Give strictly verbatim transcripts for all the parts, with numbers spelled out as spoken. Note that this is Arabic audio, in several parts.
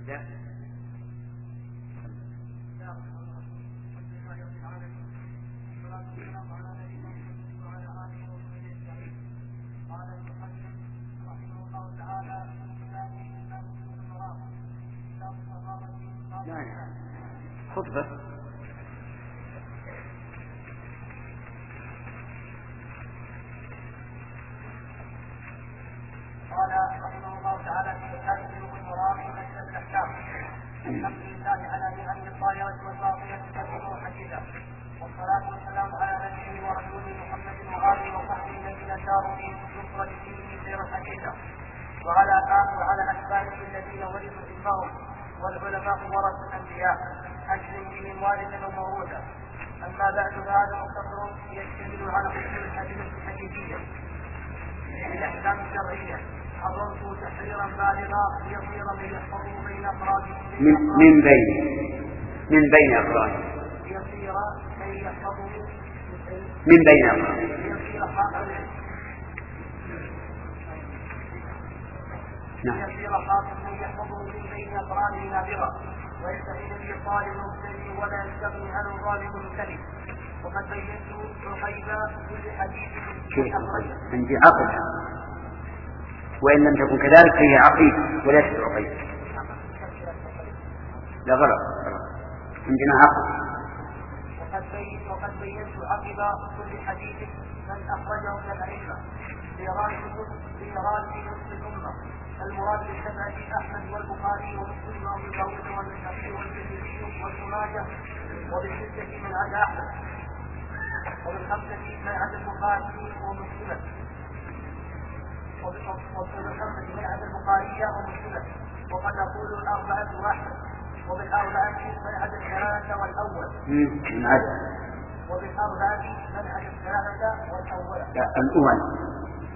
لا. خطبة. قال رحمه الله تعالى في كتاب بلوغ المرام وأشهر الأحكام الحمد لله على نعم الظاهرة والباطنة كثيرا وحديثا والصلاة والسلام على نبيه ورسوله محمد وآله وصحبه الذين ساروا في نصرة دينه سيرا حديثا وعلى آله وعلى أتباعه الذين ورثوا علمهم والعلماء ورثوا الأنبياء أجل بهم والدا وموروثا. أما بعد فهذا مختصر يشتمل على أصول الحديث الحديثية الأحكام الشرعية حرمت تحريرا بالغا ليصير من يحفظه بين أفراده من, من بين من بين أفراده ليصير من يحفظه من بين أفراده ليصير حاكما ليصير حاكما يحفظه من بين أفراده نابغا ويستعين به الطالب المبتدئ ولا يستغني عنه ظالم المبتدئ. وقد بينت عقيدة كل حديث عندي عقد وإن لم تكن كذلك فهي عقيد وليست عقيد. لا غلط عندنا عقد. وقد بينت وقد بينت عقب كل حديث من أخرجه من الأئمة لإيراد نصف الأمة. المراد بالسبعة أحمد والبخاري ومسلم وأبو داود والنسائي والترمذي وابن ماجه وبالستة من عدا أحمد وبالخمسة من عدا البخاري ومسلم وبالخمسة من عدا البخاري ومسلم وقد نقول الأربعة وأحمد وبالأربعة من عدا الثلاثة والأول من عدا وبالأربعة من عدا الثلاثة والأول الأول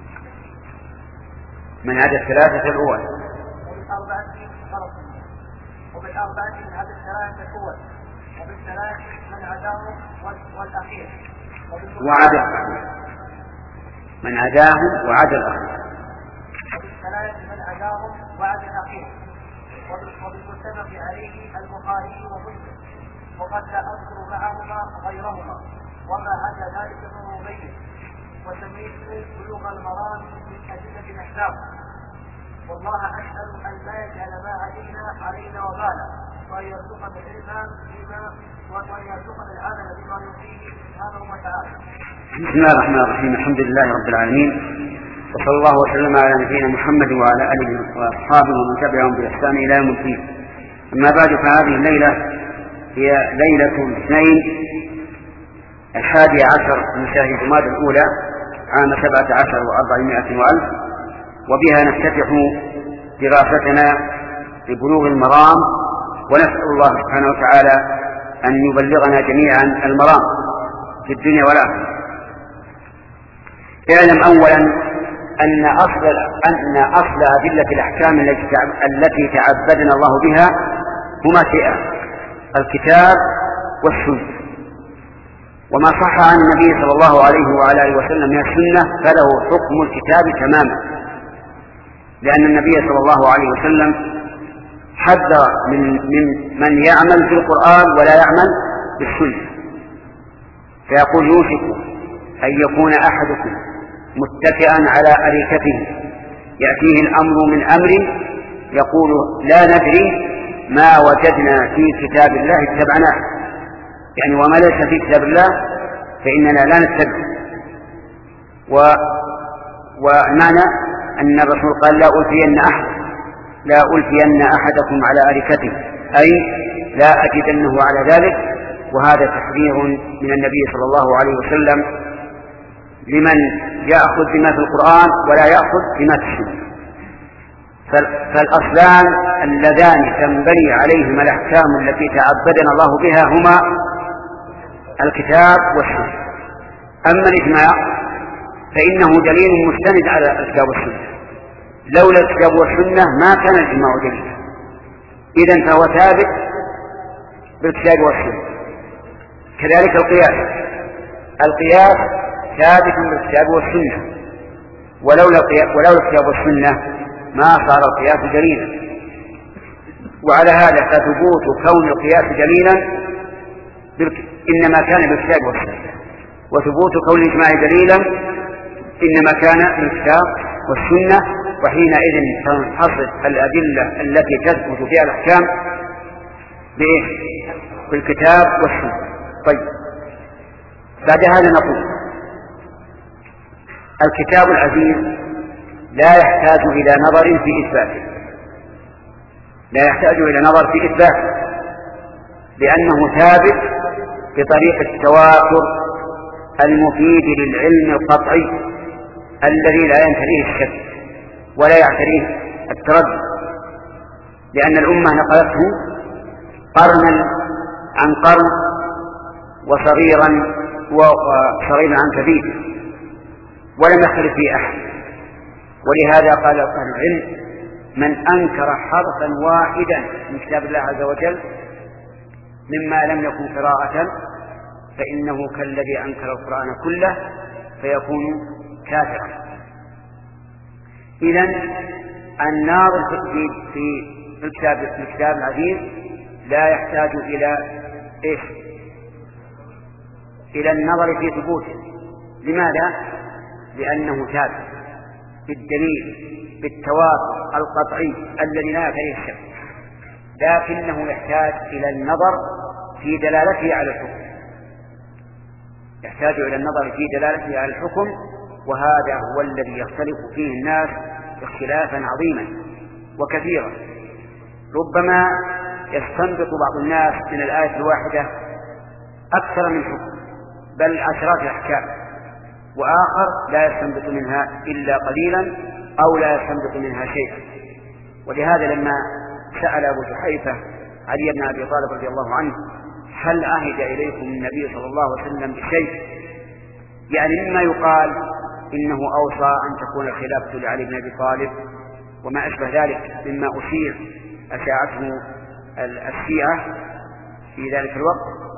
من عدا الثلاثة الأول وبالأربعة فرق وبالأربعة من عدا الثلاثة الأول وبالثلاث من عداهم والأخير وعدا من عداهم وعدا الأخير وبالثلاث من عداهم وعدا الأخير وبالمتفق عليه البخاري ومسلم وقد لا أذكر معهما غيرهما وما عدا ذلك فهو بين وسميت بلوغ المرام من أدلة الأحكام. والله أسأل أن لا يجعل ما علينا علينا وبالا وأن يرزقنا العلم بما وأن يرزقنا العمل بما يرضيه سبحانه وتعالى. بسم الله الرحمن الرحيم. الحمد لله رب العالمين وصلى الله وسلم على نبينا محمد وعلى آله وأصحابه ومن تبعهم بإحسان إلى يوم الدين. أما بعد فهذه الليلة هي ليلة الاثنين الحادي عشر من شهر جمادى الأولى عام سبعة عشر وأربعمائة وألف وبها نفتتح دراستنا لبلوغ المرام ونسأل الله سبحانه وتعالى أن يبلغنا جميعا المرام في الدنيا والآخرة. اعلم أولا أن أصل أن أصل أدلة الأحكام التي تعبدنا الله بها هما شيئان: الكتاب والسنة. وما صح عن النبي صلى الله عليه وعلى آله وسلم من السنة فله حكم الكتاب تماما، لأن النبي صلى الله عليه وسلم حذر من, من من يعمل في القرآن ولا يعمل بالسنة، فيقول: يوشك أن يكون أحدكم متكئا على أريكته يأتيه الأمر من أمر يقول: لا ندري ما وجدنا في كتاب الله اتبعناه، يعني وما ليس في كتاب الله فإننا لا نتبع. ومعنى أن الرسول قال: لا ألفين أحد لا ألفين أحدكم على أريكته، أي لا أجدنه على ذلك. وهذا تحذير من النبي صلى الله عليه وسلم لمن يأخذ بما في القرآن ولا يأخذ بما في السنة. فالأصلان اللذان تنبني عليهما الأحكام التي تعبدنا الله بها هما الكتاب والسنة. أما الإجماع فإنه دليل مستند على الكتاب والسنة، لولا الكتاب والسنة ما كان الإجماع دليلا، إذن فهو ثابت بالكتاب والسنة. كذلك القياس القياس ثابت بالكتاب والسنة، ولولا ولولا الكتاب والسنة ما صار القياس دليلا. وعلى هذا فثبوت كون القياس دليلا إنما كان بالكتاب والسنة، وثبوت كون الإجماع دليلا إنما كان بالكتاب والسنة، وحينئذ تنحصر الأدلة التي تثبت فيها الأحكام بالكتاب والسنة. طيب، بعد هذا نقول الكتاب العزيز لا يحتاج إلى نظر في إثباته، لا يحتاج إلى نظر في إثباته لأنه ثابت بطريق التواتر المفيد للعلم القطعي الذي لا ينتهيه الشك ولا يعتريه التردد، لأن الأمة نقلته قرنا عن قرن وصغيرا وصغيرا عن كبير ولم يختلف فيه أحد. ولهذا قال أهل العلم: من أنكر حرفا واحدا من كتاب الله عز وجل مما لم يكن قراءة فإنه كالذي أنكر القرآن كله فيكون كافرا. إذن الناظر في في الكتاب في الكتاب العزيز لا يحتاج إلى إيش؟ إلى النظر في ثبوته. لماذا؟ لأنه ثابت بالدليل بالتواتر القطعي الذي لا يعتريه الشك، لكنه يحتاج إلى النظر في دلالته على الحكم، يحتاج إلى النظر في دلالته على الحكم، وهذا هو الذي يختلف فيه الناس اختلافا عظيما وكثيرا. ربما يستنبط بعض الناس من الآية الواحدة أكثر من حكم بل عشرات الأحكام، وآخر لا يستنبط منها إلا قليلا أو لا يستنبط منها شيئا. ولهذا لما سأل أبو جحيفة علي بن أبي طالب رضي الله عنه: هل عهد إليكم النبي صلى الله عليه وسلم بشيء؟ يعني مما يقال إنه أوصى أن تكون الخلافة لعلي بن أبي طالب وما أشبه ذلك مما أثير أشاعته الشيعة في ذلك الوقت.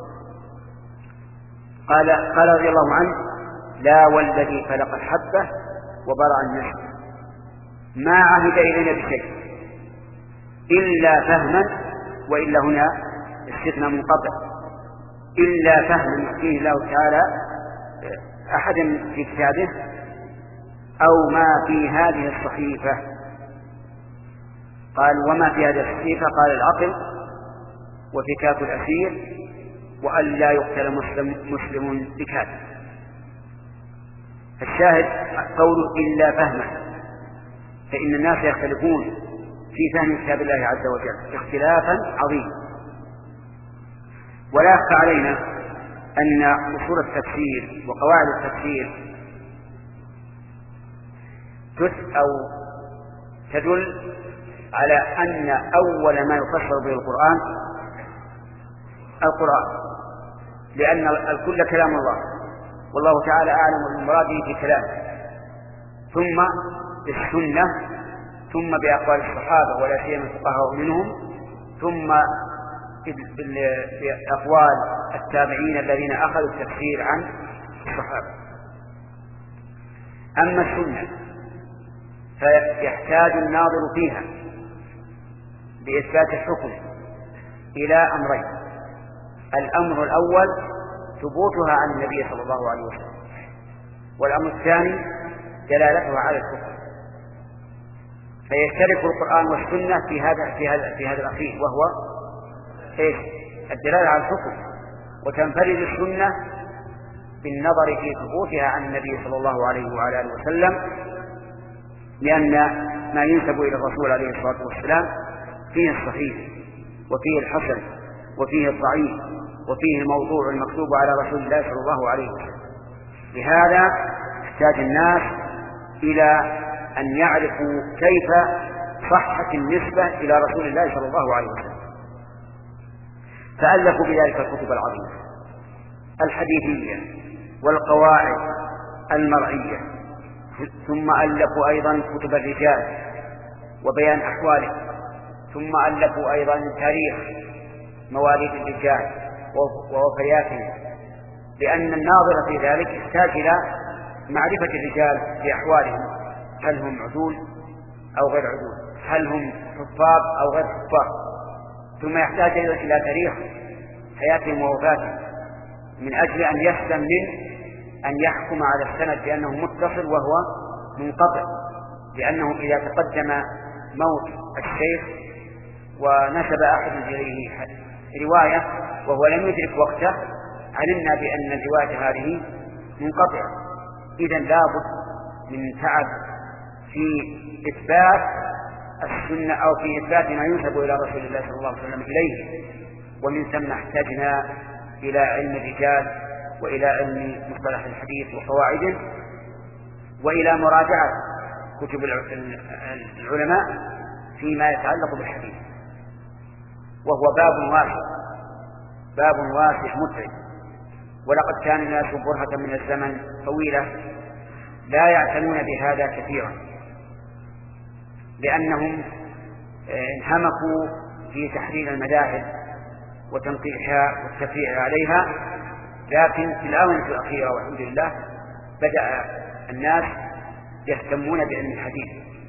قال قال رضي الله عنه: لا والذي خلق الحبة وبرأ النسل ما عهد إلينا بشيء إلا فهما، وإلا هنا استثناء منقطع، إلا فهما يحكيه الله تعالى أحدا في كتابه أو ما في هذه الصحيفة. قال: وما في هذه الصحيفة؟ قال: العقل وفكاك الأسير وأن لا يقتل مسلم, مسلم بكافر. الشاهد قوله إلا فهما، فإن الناس يختلفون في فهم كتاب الله عز وجل اختلافا عظيما. ولا يخفى علينا أن أصول التفسير وقواعد التفسير أو تدل على أن أول ما يفسر به القرآن القرآن، لأن الكل كلام الله والله تعالى أعلم بمراده في كلامه، ثم بالسنة، ثم بأقوال الصحابة ولا سيما الفقهاء منهم، ثم بأقوال التابعين الذين أخذوا التفسير عن الصحابة. أما السنة فيحتاج الناظر فيها بإثبات الحكم إلى أمرين: الأمر الأول ثبوتها عن النبي صلى الله عليه وسلم، والأمر الثاني دلالتها على الحكم. فيشترك القرآن والسنة في هذا في هذا في هذا الأخير، وهو إيش؟ الدلالة على الحكم. وتنفرد السنة بالنظر في ثبوتها عن النبي صلى الله عليه وعلى آله وسلم، لأن ما ينسب إلى الرسول عليه الصلاة والسلام فيه الصحيح وفيه الحسن وفيه الضعيف وفيه الموضوع المكتوب على رسول الله صلى الله عليه وسلم. لهذا احتاج الناس إلى أن يعرفوا كيف صحت النسبة إلى رسول الله صلى الله عليه وسلم، فألفوا بذلك الكتب العظيمة الحديثية والقواعد المرعية، ثم ألفوا أيضا كتب الرجال وبيان أحوالهم، ثم ألفوا أيضا تاريخ مواليد الرجال ووفياتهم، لأن الناظر في ذلك يحتاج إلى معرفة الرجال بأحوالهم، هل هم عدول أو غير عدول، هل هم حفاظ أو غير حفاظ، ثم يحتاج إلى تاريخ حياتهم ووفاتهم من أجل أن يسلم من أن يحكم على السند بأنه متصل وهو منقطع، لأنه إذا تقدم موت الشيخ ونسب أحد إليه رواية وهو لم يدرك وقته علمنا بأن الرواية هذه منقطعة. إذن لابد من تعب في إثبات السنة أو في إثبات ما ينسب إلى رسول الله صلى الله عليه وسلم إليه، ومن ثم احتجنا إلى علم الرجال وإلى علم مصطلح الحديث وقواعده وإلى مراجعة كتب العلماء فيما يتعلق بالحديث، وهو باب واسع باب واسع متعب. ولقد كان الناس برهة من الزمن طويلة لا يعتنون بهذا كثيرا، لأنهم انهمكوا في تحرير المذاهب وتنقيحها والتفريع عليها، لكن في الآونة الأخيرة والحمد لله بدأ الناس يهتمون بعلم الحديث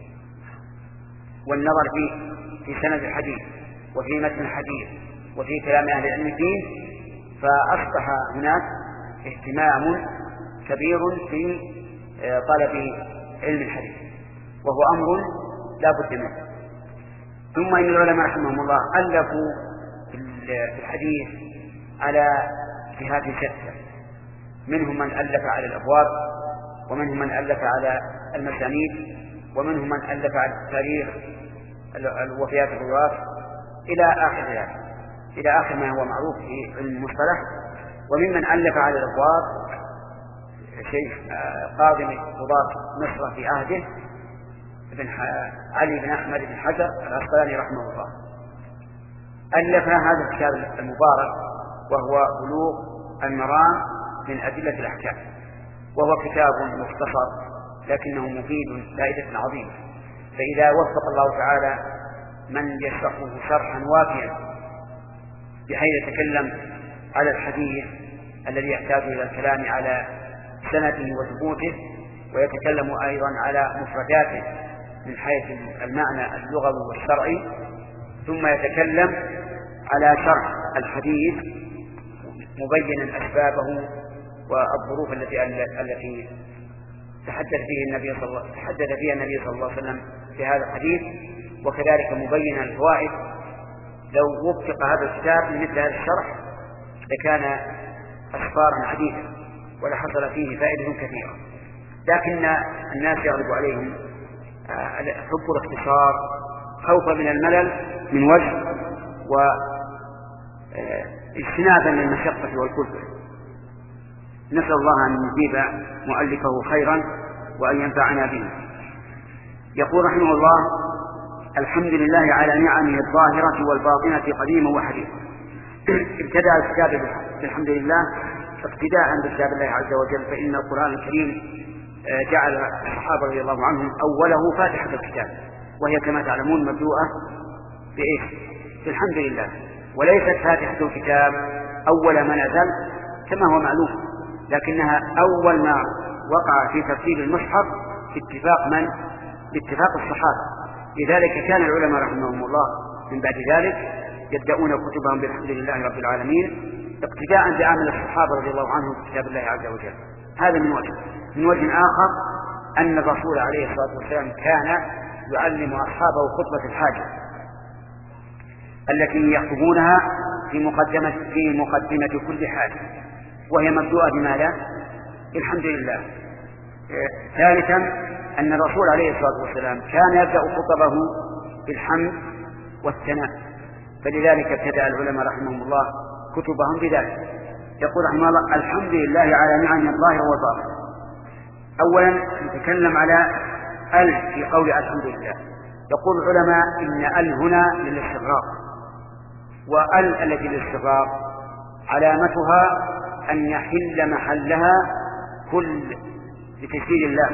والنظر في في سند الحديث وفي متن الحديث وفي كلام أهل العلم فيه، فأصبح هناك اهتمام كبير في طلب علم الحديث، وهو أمر لا بد منه. ثم إن العلماء رحمهم الله ألفوا في الحديث على جهات شتى، منهم من ألف على الأبواب، ومنهم من ألف على المسانيد، ومنهم من ألف على التاريخ وفيات الرواة إلى آخر ذلك، إلى آخر ما هو معروف في علم المصطلح. وممن ألف على الأبواب شيخ قاضي قضاة مصر في عهده ابن علي بن أحمد بن حجر العسقلاني رحمه الله، ألف هذا الكتاب المبارك وهو بلوغ المرام من أدلة الأحكام، وهو كتاب مختصر لكنه مفيد فائدة عظيمة. فإذا وفق الله تعالى من يشرحه شرحا وافيا بحيث يتكلم على الحديث الذي يحتاج إلى الكلام على سنده وثبوته، ويتكلم أيضا على مفرداته من حيث المعنى اللغوي والشرعي، ثم يتكلم على شرح الحديث مبينا أسبابه والظروف التي التي تحدث فيه النبي صلى الله تحدث فيها النبي صلى الله عليه وسلم في هذا الحديث، وكذلك مبينا الفوائد. لو وفق هذا الكتاب لمثل هذا الشرح لكان أسفارا عديدة ولحصل فيه فائدة كثيرة، لكن الناس يغلب عليهم حب الاختصار خوفا من الملل من وجه، واجتنابا للمشقة والكلفة. نسأل الله أن يجيب مؤلفه خيرا وأن ينفعنا به. يقول رحمه الله: الحمد لله على نعمه الظاهرة والباطنة قديما وحديثا. ابتدأ الكتاب بالحمد لله اقتداء بكتاب الله عز وجل، فإن القرآن الكريم جعل الصحابة رضي الله عنهم أوله فاتحة الكتاب، وهي كما تعلمون مبدوءة بإيش؟ بالحمد لله، وليست فاتحة الكتاب أول ما نزل كما هو معلوم، لكنها أول ما وقع في ترتيب المصحف باتفاق من؟ باتفاق الصحابة. لذلك كان العلماء رحمهم الله من بعد ذلك يبدأون كتبهم بالحمد لله رب العالمين اقتداء بعمل الصحابة رضي الله عنهم في كتاب الله عز وجل. هذا من وجه. من وجه آخر أن الرسول عليه الصلاة والسلام كان يعلم أصحابه خطبة الحاجة التي يخطبونها في مقدمة في مقدمة كل حاجة، وهي مبدوءة بماذا؟ الحمد لله. ثالثا أن الرسول عليه الصلاة والسلام كان يبدأ خطبه بالحمد والثناء، فلذلك ابتدأ العلماء رحمهم الله كتبهم بذلك. يقول رحمه الله: الحمد لله على نعمه الظاهرة والباطنة. أولا نتكلم على ال في قول الحمد لله. يقول العلماء إن ال هنا للاستغراق، وال التي للاستغراق علامتها أن يحل محلها كل بتشريع الله،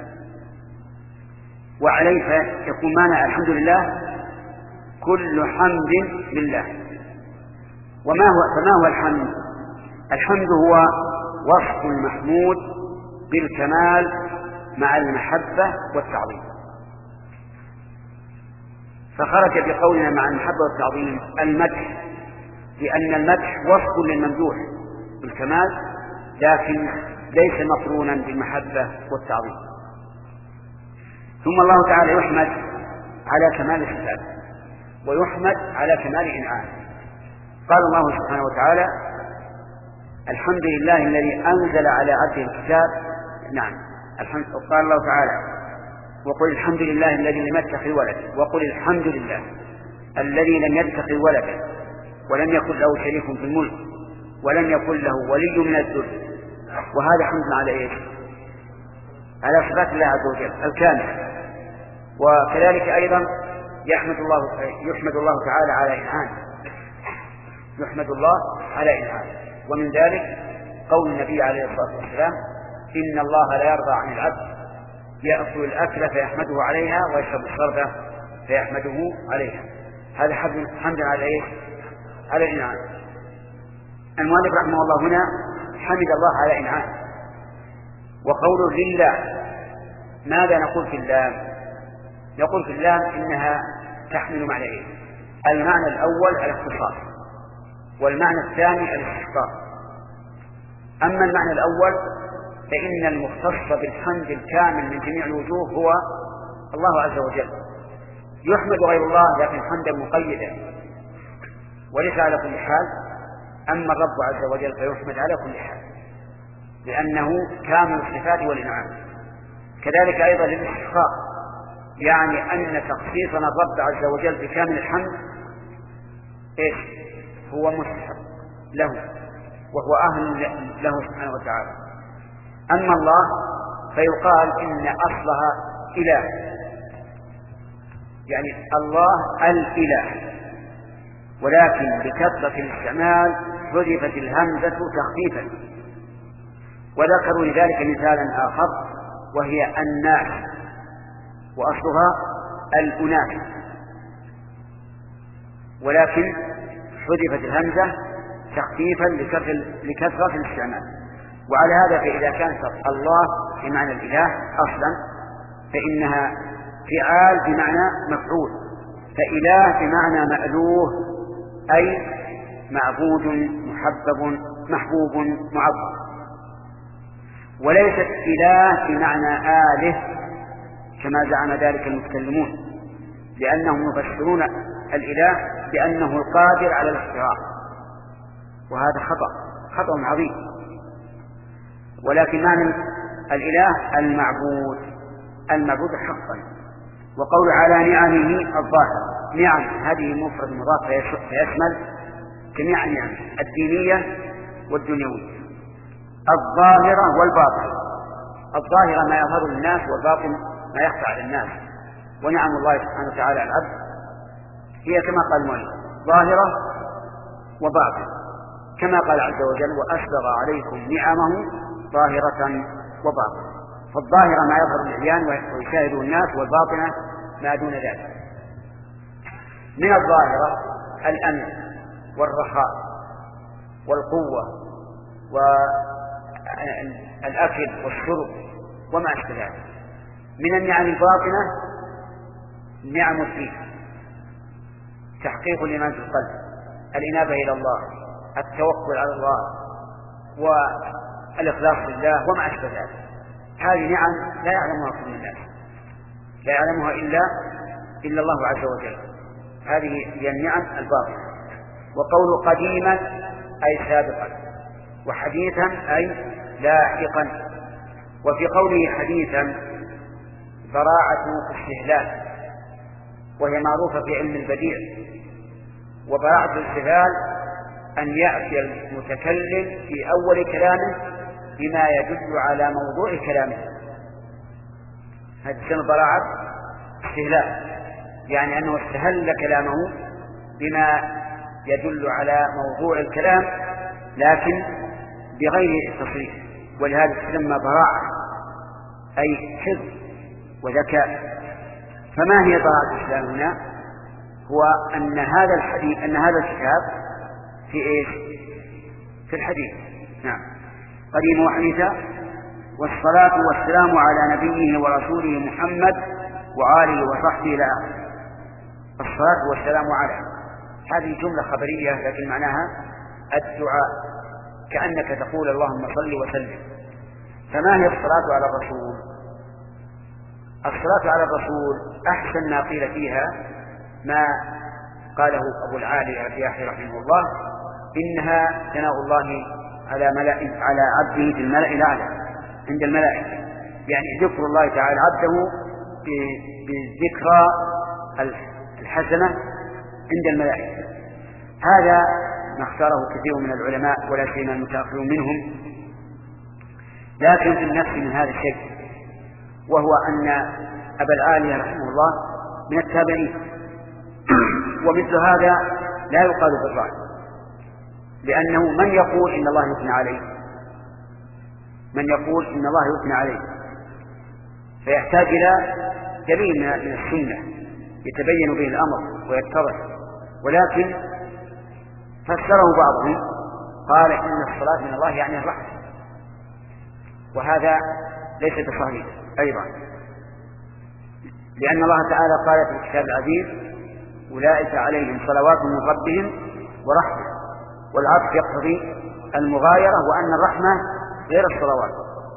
وعليه يكون معنى الحمد لله كل حمد لله. وما هو فما هو الحمد؟ الحمد هو وصف المحمود بالكمال مع المحبة والتعظيم. فخرج بقولنا مع المحبة والتعظيم المدح، لأن المدح وصف للممدوح بالكمال، لكن ليس مقرونا بالمحبة والتعظيم. ثم الله تعالى يحمد على كمال الصفات ويحمد على كمال إنعامه. قال الله سبحانه وتعالى: الحمد لله الذي أنزل على عبده الكتاب. نعم، الحمد. قال الله تعالى: وقل الحمد لله الذي لم يتخذ ولدا. وقل الحمد لله الذي لم يتخذ ولدا ولم يكن له شريك في الملك ولم يكن له ولي من الذل. وهذا حمد على ايش؟ على صفات الله عز وجل الكاملة. وكذلك أيضا يحمد الله يحمد الله تعالى على إنعامه، يحمد الله على إنعامه. ومن ذلك قول النبي عليه الصلاة والسلام: إن الله لا يرضى عن العبد يأكل الأكل فيحمده عليها ويشرب الشرب فيحمده عليها. هذا حمد على إيش؟ على الإنعام. المؤلف رحمه الله هنا حمد الله على إنعامه. وقوله لله، ماذا نقول في اللام؟ نقول في اللام إنها تحمل معنيين: المعنى الأول الاختصاص، والمعنى الثاني الاستحقاق. أما المعنى الأول فإن المختص بالحمد الكامل من جميع الوجوه هو الله عز وجل، يحمد غير الله لكن حمدا مقيدا وليس على كل حال. أما الرب عز وجل فيحمد على كل حال لأنه كامل الصفات والإنعام. كذلك أيضا للاستحقاق، يعني أن تخصيصنا الرب عز وجل بكامل الحمد إيش؟ هو مستحق له وهو أهل له سبحانه وتعالى. أما الله فيقال إن أصلها إله، يعني الله الإله، ولكن بكثرة الاستعمال حذفت الهمزة تخفيفا. وذكروا لذلك مثالا آخر وهي الناس، وأصلها الأناس، ولكن حذفت الهمزة تخفيفا لكثرة الاستعمال. وعلى هذا فإذا كانت الله بمعنى الإله أصلا فإنها فعال بمعنى مفعول، فإله بمعنى مألوه أي معبود محبب محبوب معظم، وليست إله بمعنى آله كما زعم ذلك المتكلمون، لأنهم يفسرون الإله بأنه القادر على الاختراع، وهذا خطأ خطأ عظيم. ولكن معنى الإله المعبود المعبود حقا. وقول على نعمه الظاهر، نعم هذه مفرد مضاف فيشمل جميع النعم الدينية والدنيوية، الظاهرة والباطنة. الظاهرة ما يظهر للناس، والباطن ما يخفى على الناس. ونعم الله سبحانه وتعالى على العبد هي كما قال المؤلف ظاهرة وباطنة، كما قال عز وجل: وأسبغ عليكم نعمه ظاهرة وباطنة. فالظاهرة ما يظهر للعيان ويشاهده الناس، والباطنة ما دون ذلك. من الظاهرة الأمن والرخاء والقوة والأكل والشرب وما أشبه ذلك. من النعم الباطنة نعم الدين، تحقيق الإيمان في القلب، الإنابة إلى الله، التوكل على الله، والإخلاص لله وما أشبه ذلك. هذه نعم لا يعلمها كل الناس، لا يعلمها إلا إلا الله عز وجل. هذه هي النعم الباطنة. وقول قديما أي سابقا، وحديثا أي لاحقا. وفي قوله حديثا براعة استهلال، وهي معروفة في علم البديع. وبراعة الاستهلال أن يأتي المتكلم في أول كلامه بما يدل على موضوع كلامه، هذا اسمه براعة استهلال، يعني أنه استهل كلامه بما يدل على موضوع الكلام لكن بغير تصريح، ولهذا تسمى براعة أي حفظ وذكاء. فما هي براعة الاستهلال هنا؟ هو أن هذا الحديث أن هذا الكتاب في إيش؟ في الحديث. نعم، قديم وحديثا. والصلاة والسلام على نبيه ورسوله محمد وآله وصحبه إلى آخره. الصلاة والسلام على، هذه جملة خبرية لكن معناها الدعاء، كأنك تقول اللهم صل وسلم. فما هي الصلاة على الرسول؟ الصلاة على الرسول أحسن ما قيل فيها ما قاله أبو العالي الرياحي رحمه الله: إنها ثناء الله على ملائكة على عبده في الملأ الأعلى عند الملائكة، يعني ذكر الله تعالى عبده بالذكرى الحسنة عند الملائكة. هذا ما اختاره كثير من العلماء ولا سيما المتأخرون منهم، لكن في النفس من هذا الشيء، وهو أن أبا العالي رحمه الله من التابعين، ومثل هذا لا يقال بالرأي، لأنه من يقول إن الله يثنى عليه من يقول إن الله يثنى عليه فيحتاج إلى دليل من السنة يتبين به الأمر ويتضح، ولكن فسره بعضهم قال إن الصلاة من الله يعني الرحمة، وهذا ليس بصحيح أيضا، لأن الله تعالى قال في الكتاب العزيز: أولئك عليهم صلوات من ربهم ورحمة، والعطف يقتضي المغايرة وأن الرحمة غير الصلوات.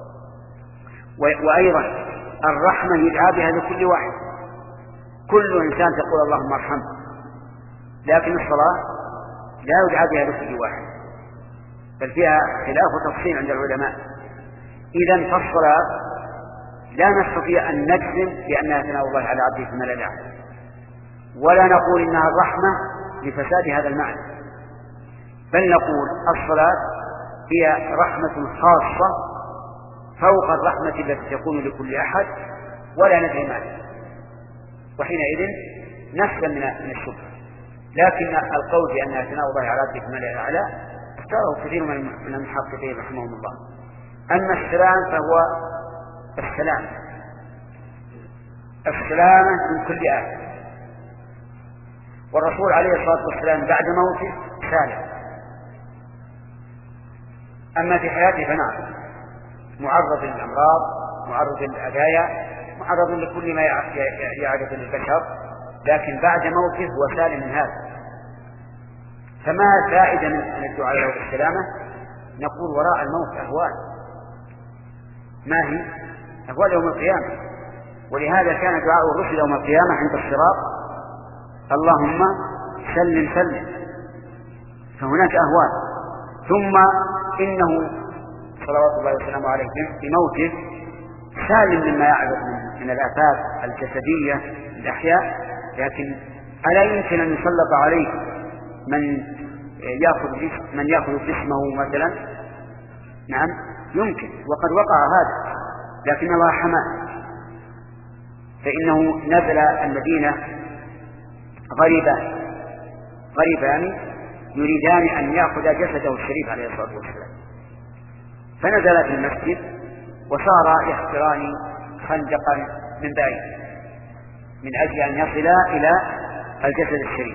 وأيضا الرحمة يدعى بها لكل واحد، كل إنسان تقول اللهم ارحمه، لكن الصلاة لا يدعى بها لكل واحد، بل فيها خلاف وتفصيل عند العلماء. إذن فالصلاة لا نستطيع أن نجزم بأنها ثناء الله على عبده في الملأ الأعلى، ولا نقول إنها الرحمة لفساد هذا المعنى، بل نقول الصلاة هي رحمة خاصة فوق الرحمة التي تكون لكل أحد ولا ندري معنى، وحينئذ نسلم من الشبهة. لكن القول بأنها ثناء الله على عبده في الملأ الأعلى اختاره كثير من المحققين رحمهم الله. أما السلام فهو السلام السلامة من كل آية، والرسول عليه الصلاة والسلام بعد موته سالم، أما في حياته فنعم معرض للأمراض، معرض للأذايا، معرض لكل ما يعرض للبشر، لكن بعد موته هو سالم من هذا. فما فائدة من الدعاء له بالسلامة؟ نقول وراء الموت أهوال، ما هي؟ أهوال يوم القيامة. ولهذا كان دعاء الرسل يوم القيامة عند الصراط: اللهم سلم سلم. فهناك أهوال. ثم إنه صلوات الله وسلامه عليه بموته سالم مما يعرض من الآفات الجسدية للأحياء، لكن ألا يمكن أن يسلط عليه من يأخذ من يأخذ جسمه مثلا؟ نعم يمكن، وقد وقع هذا، لكن الله حماه، فإنه نزل المدينة غريبان غريبان يريدان أن يأخذ جسده الشريف عليه الصلاة والسلام، فنزل في المسجد وصار يحفران خندقا من بعيد من أجل أن يصلا إلى الجسد الشريف.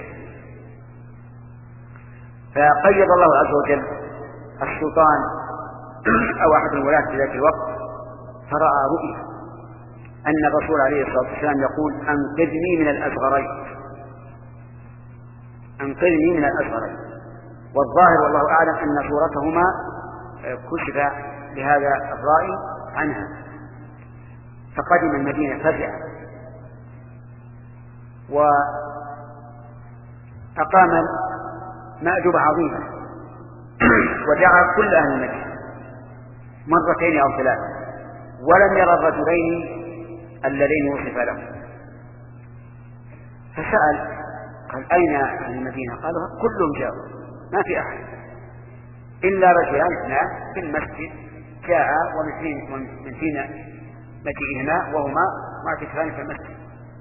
فقيض الله عز وجل السلطان أو أحد الولاة في ذلك الوقت، فرأى رؤيا أن الرسول عليه الصلاة والسلام يقول: أنقذني من الأصغرين أنقذني من الأصغرين. والظاهر والله أعلم أن صورتهما كشف لهذا الرائي عنها، فقدم المدينة فزعا وأقام مأدبة عظيمة ودعا كل أهل المدينة مرتين أو ثلاثة، ولم يرى الرجلين اللذين وصف لهم، فسأل قال: أين أهل المدينة؟ قالوا: كلهم جاءوا، ما في أحد إلا رجلان اثنان في المسجد جاء ومن فينا مجيئهما وهما معتكفان في المسجد،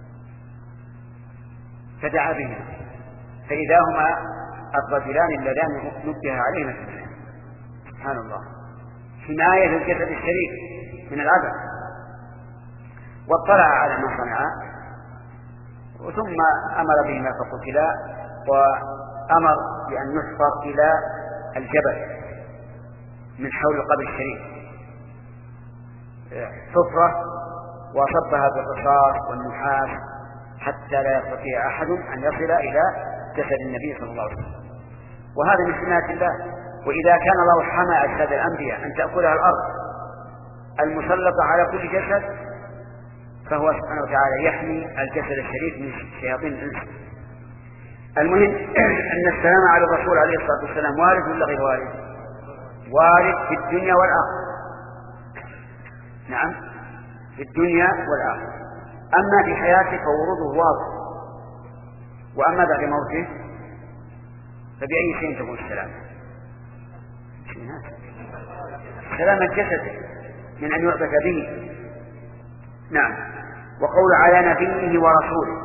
فدعا بهما فإذا هما الرجلان اللذان نبه عليهما في المسجد. سبحان الله، حماية الجسد الشريف من العذاب. واطلع على ما صنعا ثم أمر بهما فقتلا، وأمر بأن يحفر إلى الجبل من حول القبر الشريف حفرة وصبها بالرصاص والنحاس حتى لا يستطيع أحد أن يصل إلى جسد النبي صلى الله عليه وسلم. وهذا من سنة الله. وإذا كان الله حمى أجساد الأنبياء أن تأكلها الأرض المسلطة على كل جسد، فهو سبحانه وتعالى يحمي الجسد الشريف من شياطين الإنس. المهم أن السلام على الرسول عليه الصلاة والسلام وارد ولا غير وارد؟ وارد في الدنيا والآخرة. نعم، في الدنيا والآخرة. أما في حياته فوروده واضح، وأما بعد موته فبأي شيء تكون السلام؟ سلام الجسد من أن يعبث به. نعم. وقول على نبيه ورسوله،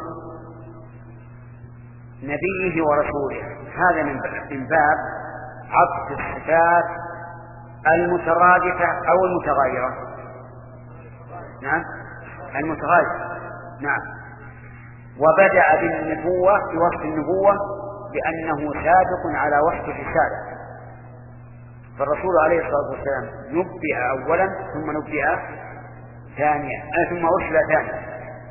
نبيه ورسوله هذا من باب عطف الصفات المترادفة أو المتغايرة. نعم، المتغايرة. نعم. وبدأ بالنبوة بوصف النبوة لأنه سابق على وصف الرسالة. فالرسول عليه الصلاة والسلام نبئ أولا ثم نبئ ثانيا ثم أرسل ثانيا.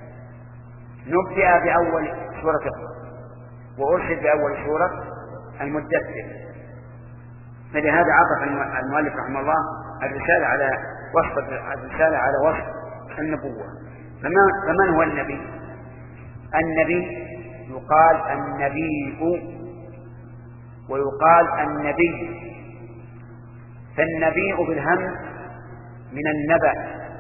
نبئ بأول سورة اقرأ وأرسل بأول سورة المدثر. فلهذا عطف المؤلف رحمه الله الرسالة على وصف الرسالة على وصف النبوة. فمن هو النبي؟ النبي يقال النبي ويقال النبي. فالنبي بالهم من النبأ،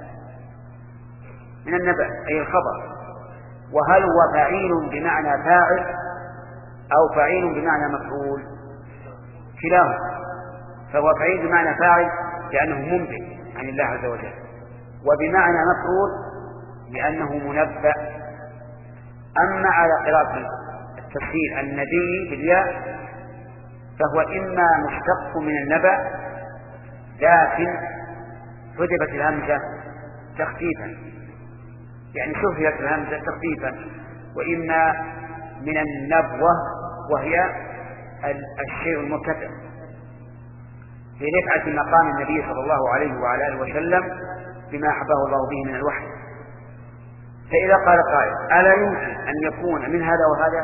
من النبأ أي الخبر. وهل هو فعيل بمعنى فاعل أو فعيل بمعنى مفعول؟ كلاهما. فهو فعيل بمعنى فاعل لأنه منبئ عن الله عز وجل، وبمعنى مفعول لأنه منبأ. أما على قراءة التفسير النبي بالياء فهو إما مشتق من النبأ لكن حذفت الهمزة تخفيفا، يعني شفيت الهمزة تخفيفا، وإما من النبوة وهي الشيء المرتفع في رفعة مقام النبي صلى الله عليه وعلى آله وسلم بما أحبه الله به من الوحي. فإذا قال قائل ألا يمكن أن يكون من هذا وهذا؟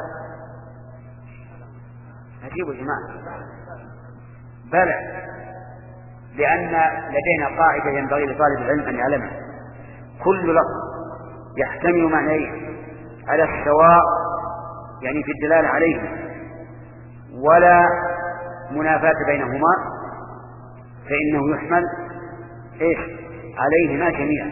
عجيب يا جماعة. بلى، لأن لدينا قاعدة ينبغي لطالب العلم أن يعلمها: كل لفظ يحتمل معنيين على السواء، يعني في الدلالة عليه، ولا منافاة بينهما، فإنه يحمل إيش عليهما جميعا،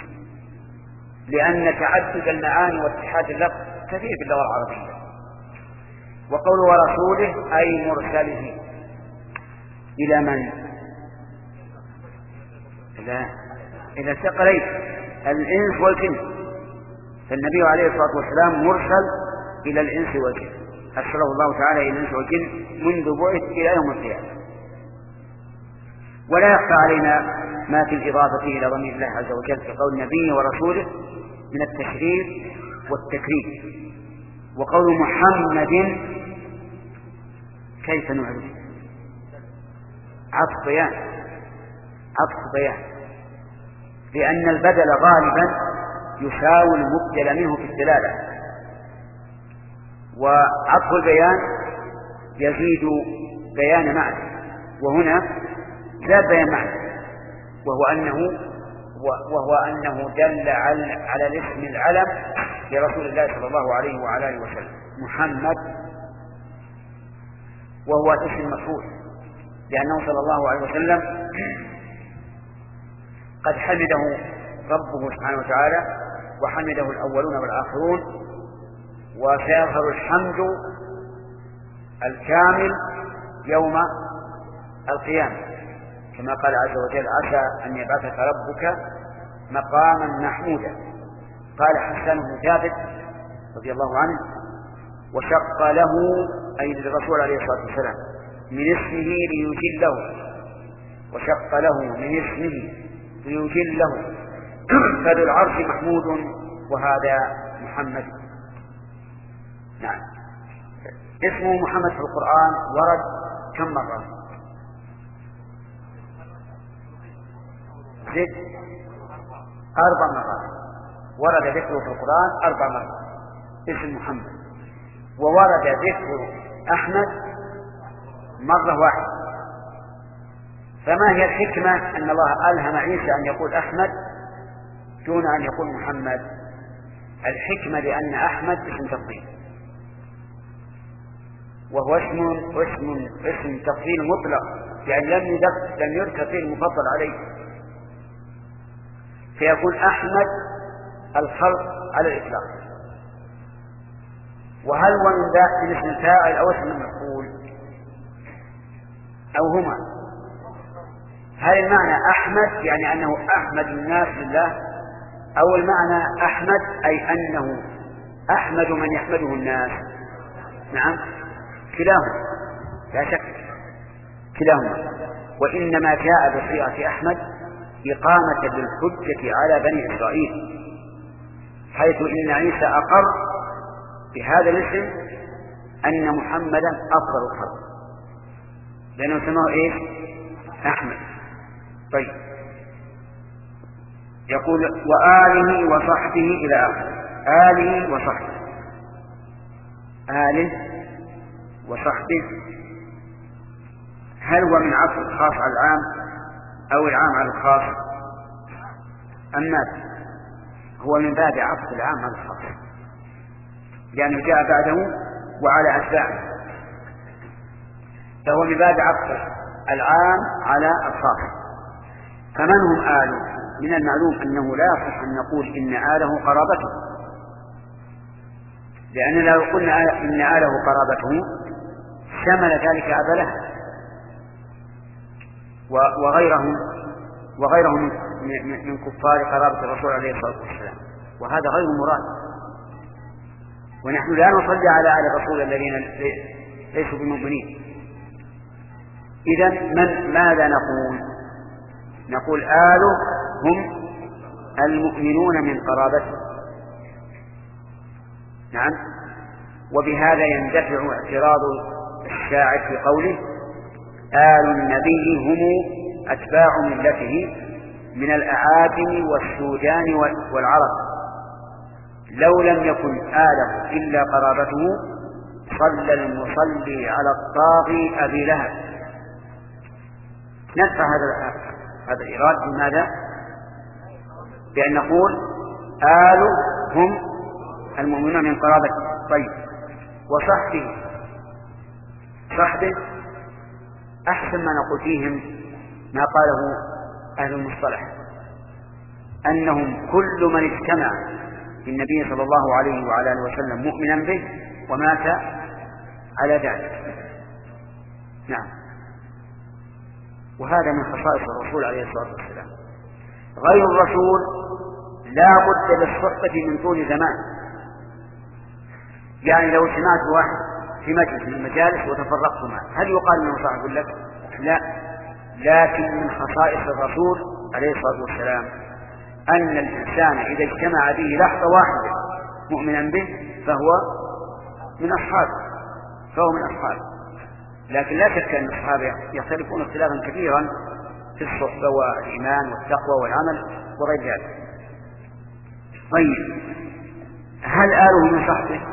لأن تعدد المعاني واتحاد اللفظ كثير في اللغة العربية. وقول ورسوله أي مرسله إلى من؟ إلى إلى الثقلين الإنس والجن. فالنبي عليه الصلاة والسلام مرسل إلى الإنس والجن، أرسله الله تعالى إلى الإنس والجن منذ بعث إلى يوم القيامة. ولا يخفى علينا ما في الإضافة إلى ضمير الله عز وجل في قول النبي ورسوله من التشريف والتكريم. وقول محمد كيف نعرف؟ عطف بيان، عطف بيان، لأن البدل غالبا يساوي المبدل منه في الدلالة، وعطف البيان يزيد بيان معنى، وهنا زاد بيان معنى، وهو أنه وهو أنه دل على الاسم العلم لرسول الله صلى الله عليه وعلى آله وسلم محمد، وهو اسم مفعول لأنه صلى الله عليه وسلم قد حمده ربه سبحانه وتعالى وحمده الأولون والآخرون، وسيظهر الحمد الكامل يوم القيامة كما قال عز وجل: عسى أن يبعثك ربك مقاما محمودا. قال حسن بن ثابت رضي الله عنه: وشق له أي للرسول عليه الصلاة والسلام من اسمه ليجله، وشق له من اسمه ليجله، فذو العرش محمود وهذا محمد. نعم. اسمه محمد في القرآن ورد كم مرة؟ زد أربع مرات ورد ذكره في القرآن أربع مرات. اسم محمد، وورد ذكر أحمد مرة واحدة. فما هي الحكمة أن الله ألهم عيسى أن يقول أحمد دون أن يقول محمد؟ الحكمة لأن أحمد اسم تفضيل، وهو اسم اسم اسم تفضيل مطلق، يعني لم لم يذكر فيه المفضل عليه، فيكون أحمد الخلق على الإطلاق. وهل هو من ذات من اسم الفاعل أو اسم المفعول أو هما؟ هل المعنى أحمد يعني أنه أحمد الناس لله، أو المعنى أحمد أي أنه أحمد من يحمده الناس؟ نعم، كلاهما لا شك، كلاهما. وإنما جاء بصيغة أحمد إقامة للحجة على بني إسرائيل، حيث إن عيسى أقر بهذا الاسم أن محمدا أفضل الخلق، لأنه سماه إيش؟ أحمد. طيب، يقول وآله وصحبه إلى آخره. آله وصحبه، آله وصحبه، هل هو من عطف الخاص على العام أو العام على الخاص أم ماذا؟ هو من باب عطف العام على الخاص، لأنه جاء بعده وعلى أتباعه، فهو من باب عطف العام على الخاص. فمن هم آله؟ من المعلوم أنه لا يصح أن نقول إن آله قرابته، لأننا لو قلنا إن آله قرابته شمل ذلك أبا لهب وغيرهم وغيرهم من كفار قرابة الرسول عليه الصلاة والسلام، وهذا غير مراد. ونحن لا نصلي على آل الرسول الذين ليسوا بمؤمنين. إذن من ماذا نقول؟ نقول آله هم المؤمنون من قرابته. نعم. وبهذا يندفع اعتراض الشاعر في قوله آل النبي هم أتباع ملته من الأعاجم والسودان والعرب، لو لم يكن آله إلا قرابته صلى المصلي على الطاغي أبي لهب. ندفع هذا هذا الإيراد بماذا؟ بأن نقول آل هم المؤمنون من قرابته. طيب، وصحبه، صحبه أحسن ما نقول فيهم ما قاله أهل المصطلح، أنهم كل من اجتمع بالنبي صلى الله عليه وعلى آله وسلم مؤمنا به ومات على ذلك. نعم. وهذا من خصائص الرسول عليه الصلاة والسلام. غير الرسول لا بد للصحبة من طول زمان، يعني لو سمعت واحد في مجلس من المجالس وتفرقت معه هل يقال انه صاحب لك؟ لا. لكن من خصائص الرسول عليه الصلاة والسلام أن الإنسان إذا اجتمع به لحظة واحدة مؤمنا به فهو من أصحابه فهو من أصحابه. لكن لا شك أن الصحابة يختلفون اختلافا كبيرا في الصحبة والإيمان والتقوى والعمل وغير ذلك. طيب، هل آله من صحبه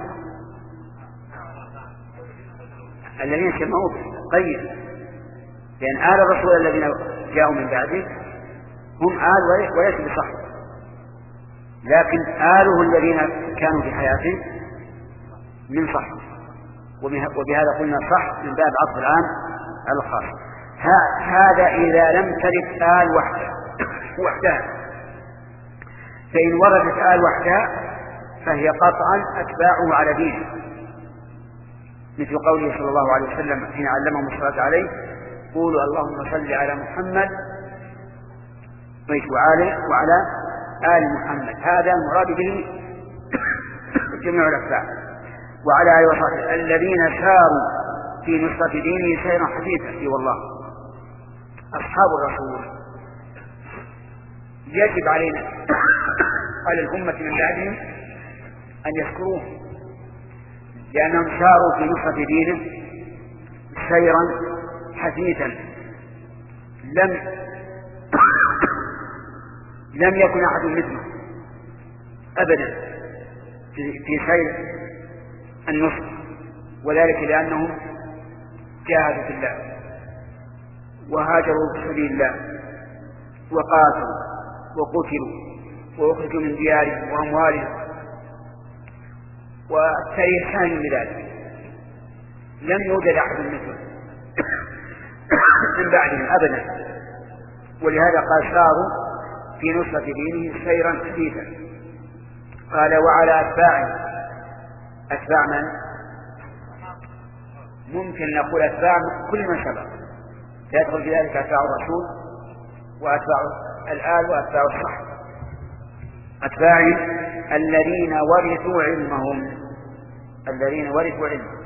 الذين سمعوه؟ طيب، لأن آل الرسول الذين جاءوا من بعده هم آل وليس بصحبه، لكن آله الذين كانوا في حياته من صحبه، وبهذا قلنا صح من باب عطف العام على الخاص. هذا إذا لم ترد آل وحدها وحدها، فإن وردت آل وحدها فهي قطعا أتباعه على دينه، مثل قوله صلى الله عليه وسلم حين علمهم الصلاة عليه قولوا اللهم صل على محمد وعلى وعلى آل محمد. هذا المراد به جميع الأتباع وعلى آله وصحبه الذين ساروا في نصرة دينه سيرا حثيثا. اي والله أصحاب الرسول يجب علينا على الأمة من بعدهم أن يذكروه، لأنهم ساروا في نصرة دينه سيرا حثيثا لم لم يكن أحد مثله أبدا في سير النصر، وذلك لأنهم جاهدوا في الله وهاجروا في سبيل الله وقاتلوا وقتلوا وأخرجوا من ديارهم وأموالهم، والتاريخ شاهد بذلك، لم يوجد أحد مثله من بعدهم أبدا. ولهذا قال ساروا في نصرة دينه سيرا حثيثا. قال وعلى أتباعهم، أتباع من؟ ممكن نقول أتباع كل من سبق، يدخل في ذلك أتباع الرسول وأتباع الآل وأتباع الصحابة، أتباع الذين ورثوا علمهم، الذين ورثوا علمهم.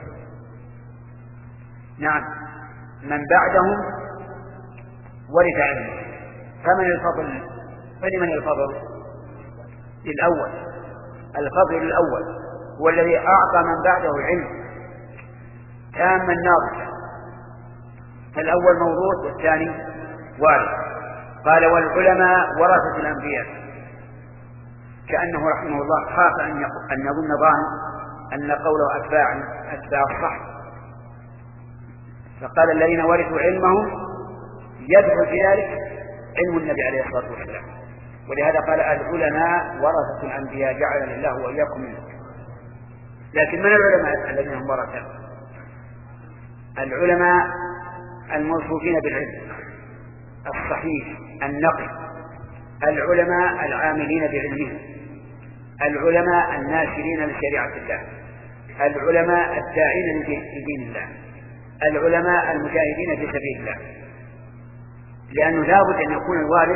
نعم، من بعدهم ورث علمهم. فمن الفضل؟ فلمن الفضل؟ للأول. الفضل للأول هو الذي أعطى من بعده علم تاما ناضجا، فالأول موروث والثاني وارث. قال والعلماء ورثة الأنبياء، كأنه رحمه الله خاف أن يظن ظان أن قوله أتباع أتباع الصح، فقال الذين ورثوا علمهم يدخل في ذلك علم النبي عليه الصلاة والسلام. ولهذا قال العلماء ورثة الأنبياء جعلنا الله وإياكم منه. لكن من العلماء الذين هم ورثة؟ العلماء الموصوفين بالعلم الصحيح النقي، العلماء العاملين بعلمهم، العلماء الناشرين لشريعة الله، العلماء الداعين لدين الله، العلماء المجاهدين في سبيل الله. لأنه لابد أن يكون الوارث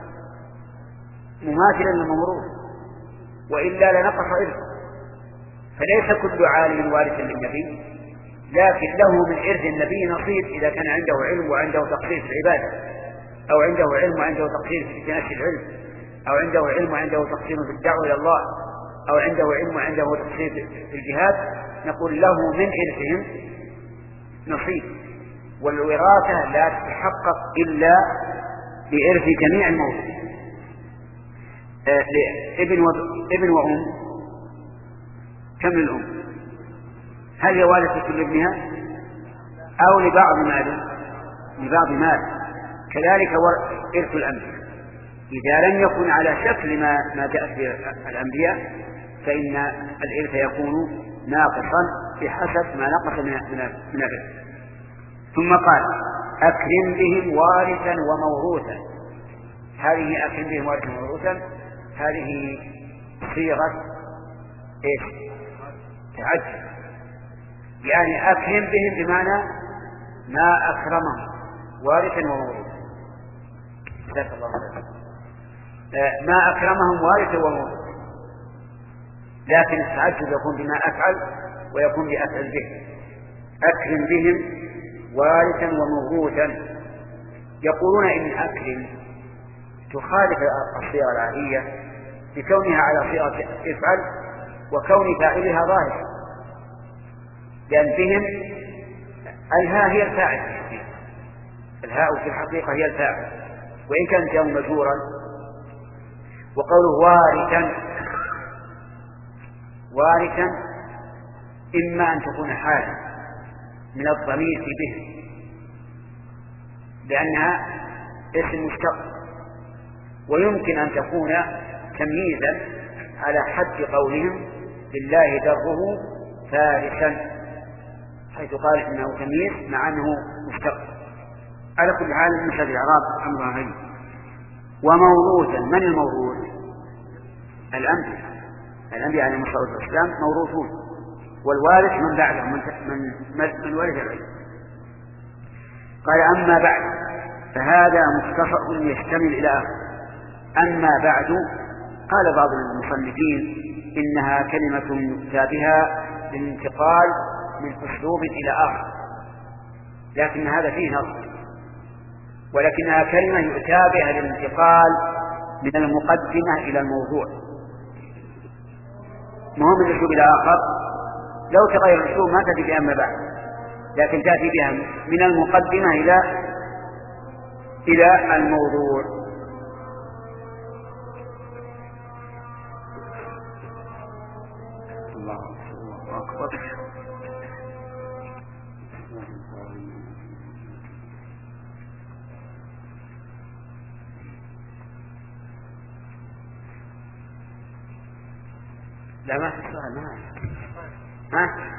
مماثلا للموروث، وإلا لنقص علمه. فليس كل عالم وارث للنبي، لكن له من إرث النبي نصيب إذا كان عنده علم وعنده تقصير في العبادة، أو عنده علم وعنده تقصير في اكتناش العلم، أو عنده علم وعنده تقصير في الدعوة إلى الله، أو عنده علم وعنده تقصير في الجهاد، نقول له من إرثهم نصيب. والوراثة لا تتحقق إلا بإرث جميع الموروثين. آه ابن, ابن وأم، كم الأم؟ هل هي والدة لابنها أو لبعض ماله؟ لبعض مال. كذلك إرث الأنبياء إذا لم يكن على شكل ما, ما جاءت به الأنبياء فإن الإرث يكون ناقصا بحسب ما نقص من من الإرث. ثم قال أكرم بهم وارثا وموروثا. هذه أكرم بهم وارثا وموروثا هذه صيغة إيش؟ تعجب. يعني أكرم بهم بمعنى ما أكرمهم وارثا وموروثا. جزاك الله خيرا. ما أكرمهم وارثا وموروثا، لكن التعجب يكون بما أفعل ويكون بأفعل به. أكرم بهم وارثا وموروثا. يقولون إن أكرم تخالف الصيغة العادية بكونها على صيغة افعل وكون فاعلها ظاهر، لأن بهم الهاء هي الفاعل، الهاء في الحقيقة هي الفاعل وإن كان جاء مجرورا. وقوله وارثا، وارثا إما أن تكون حالا من الضمير به لأنها اسم مشتق، ويمكن أن تكون تمييزا على حد قولهم لله دره فارسا، حيث قال إنه تمييز مع أنه مشتق. على كل حال مثل الإعراب أمرها هين. وموروثا، من الموروث؟ الأنبياء، الأنبياء عليهم الصلاة والسلام موروثون، والوارث من بعدهم من, من, من ورث العلم. قال أما بعد فهذا مختصر يشتمل إلى آخر. أما بعد قال بعض المصنفين إنها كلمة يؤتى بها للانتقال من أسلوب إلى آخر، لكن هذا فيه نص، ولكنها كلمة يؤتى بها للانتقال من المقدمة إلى الموضوع، مهم من أسلوب إلى آخر. لو تغير الأسلوب ما تأتي بها أما بعد، لكن تأتي بها من المقدمة إلى إلى الموضوع. الله الله أكبر. لا ما في السؤال ما ها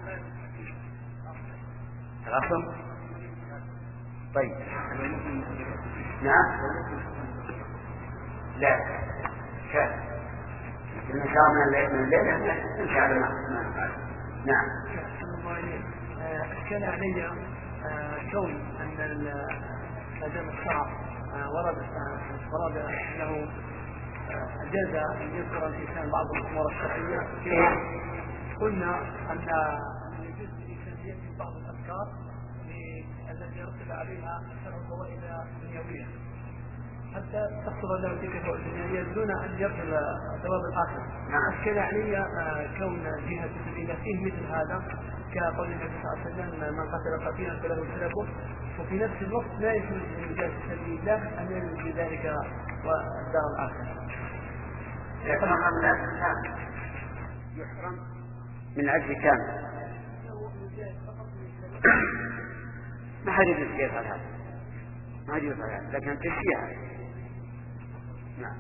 الأصل. طيب نعم لا شاء إن شاء الله من الليلة إن شاء الله ما نفعل. نعم. كان علي كون أن الأدب الشرع ورد ورد أنه أجاز أن يذكر الإنسان بعض الأمور الشرعية. قلنا أن يجوز الإنسان يأتي بعض الأفكار التي يرتب عليها الشرع الفوائد الدنيوية حتى تحصل له تلك الفوائد الدنيوية دون أن يرتب ثواب الآخر. أشكال علي كون جهة السبيل فيه مثل هذا كقول النبي صلى الله عليه وسلم من قتل قتيلا فله سلبه، وفي نفس الوقت لا يجوز لجهة سبيل الله أن يرد بذلك والدار الآخرة. يحرم من أجل كامل ما حد يجوز يفعل هذا ما حد يفعل هذا لكن تشيع. نعم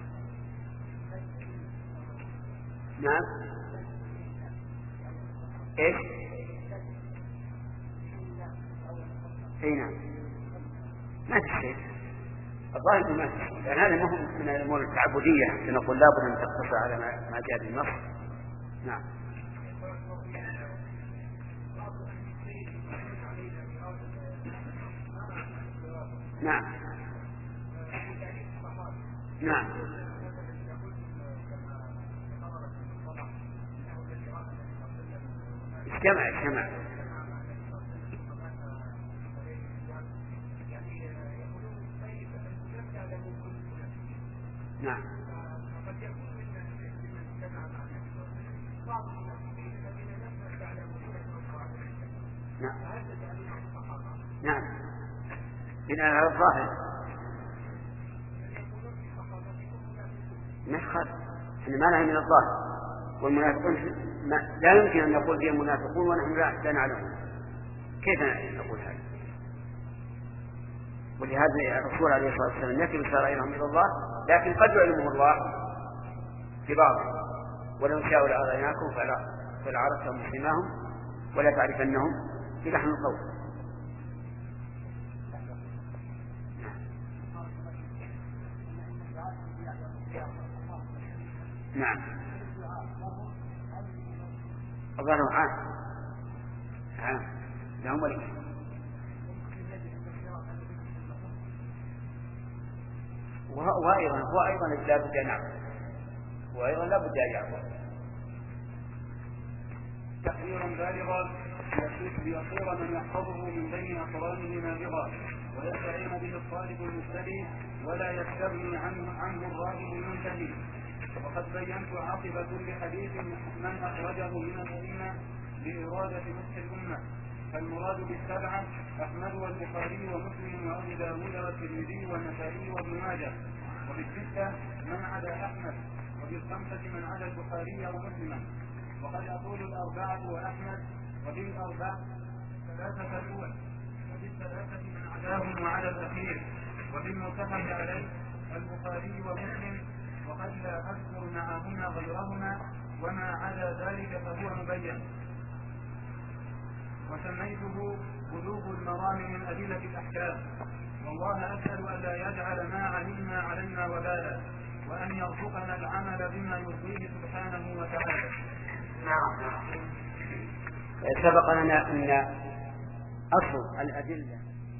نعم ايش اي نعم ما في شيء الظاهر ما في شيء لأن هذا مهم من الأمور التعبدية لنقول لابد أن تقتصر على ما جاء بالنص. نعم نعم نعم اجتمع اجتمع نعم نعم نعم بناء على الظاهر نحخر احنا ما نعلم من الظاهر والمنافقون لا يمكن ان نقول فيهم منافقون ونحن لا نعلمهم. كيف نقول هذا؟ ولهذا الرسول عليه الصلاه والسلام يكتب سرائرهم الى الله لكن قد يعلمه الله في بعض ولو شاءوا لأريناكم فلعرفتهم بسيماهم ولا تعرفنهم بلحن القول. نعم الظاهر عام عام لهم ولكن وأيضا هو أيضا لا بد أن يعبد وأيضا لا بد أن يعبد. تحذيرا بالغا ليصير من يحفظه من بين أقرانه نابغا ويستعين به الطالب المبتدئ ولا يستغني عنه عنه الراغب المنتهي. وقد بينت عاقبة كل حديث من أخرجه من الأئمة بإرادة نصح الأمة. فالمراد بالسبعة أحمد والبخاري ومسلم وأبي داود والترمذي والنسائي وابن ماجه. وبالستة من عدا أحمد وبالخمسة من عدا البخاري ومسلما. وقد يقول الأربعة وأحمد وبالأربعة ثلاثة الأول وبالثلاثة من عداهم وعلى الأخير. وبالمتفق عليه البخاري ومسلم وقد لا أذكر معهما غيرهما وما عدا ذلك فهو مبين. وسميته بلوغ المرام من أدلة الأحكام. والله أسأل أن لا يجعل ما علمنا علينا وبالا وأن يرزقنا العمل بما يرضيه سبحانه وتعالى. نعم سبق لنا أن أصل الأدلة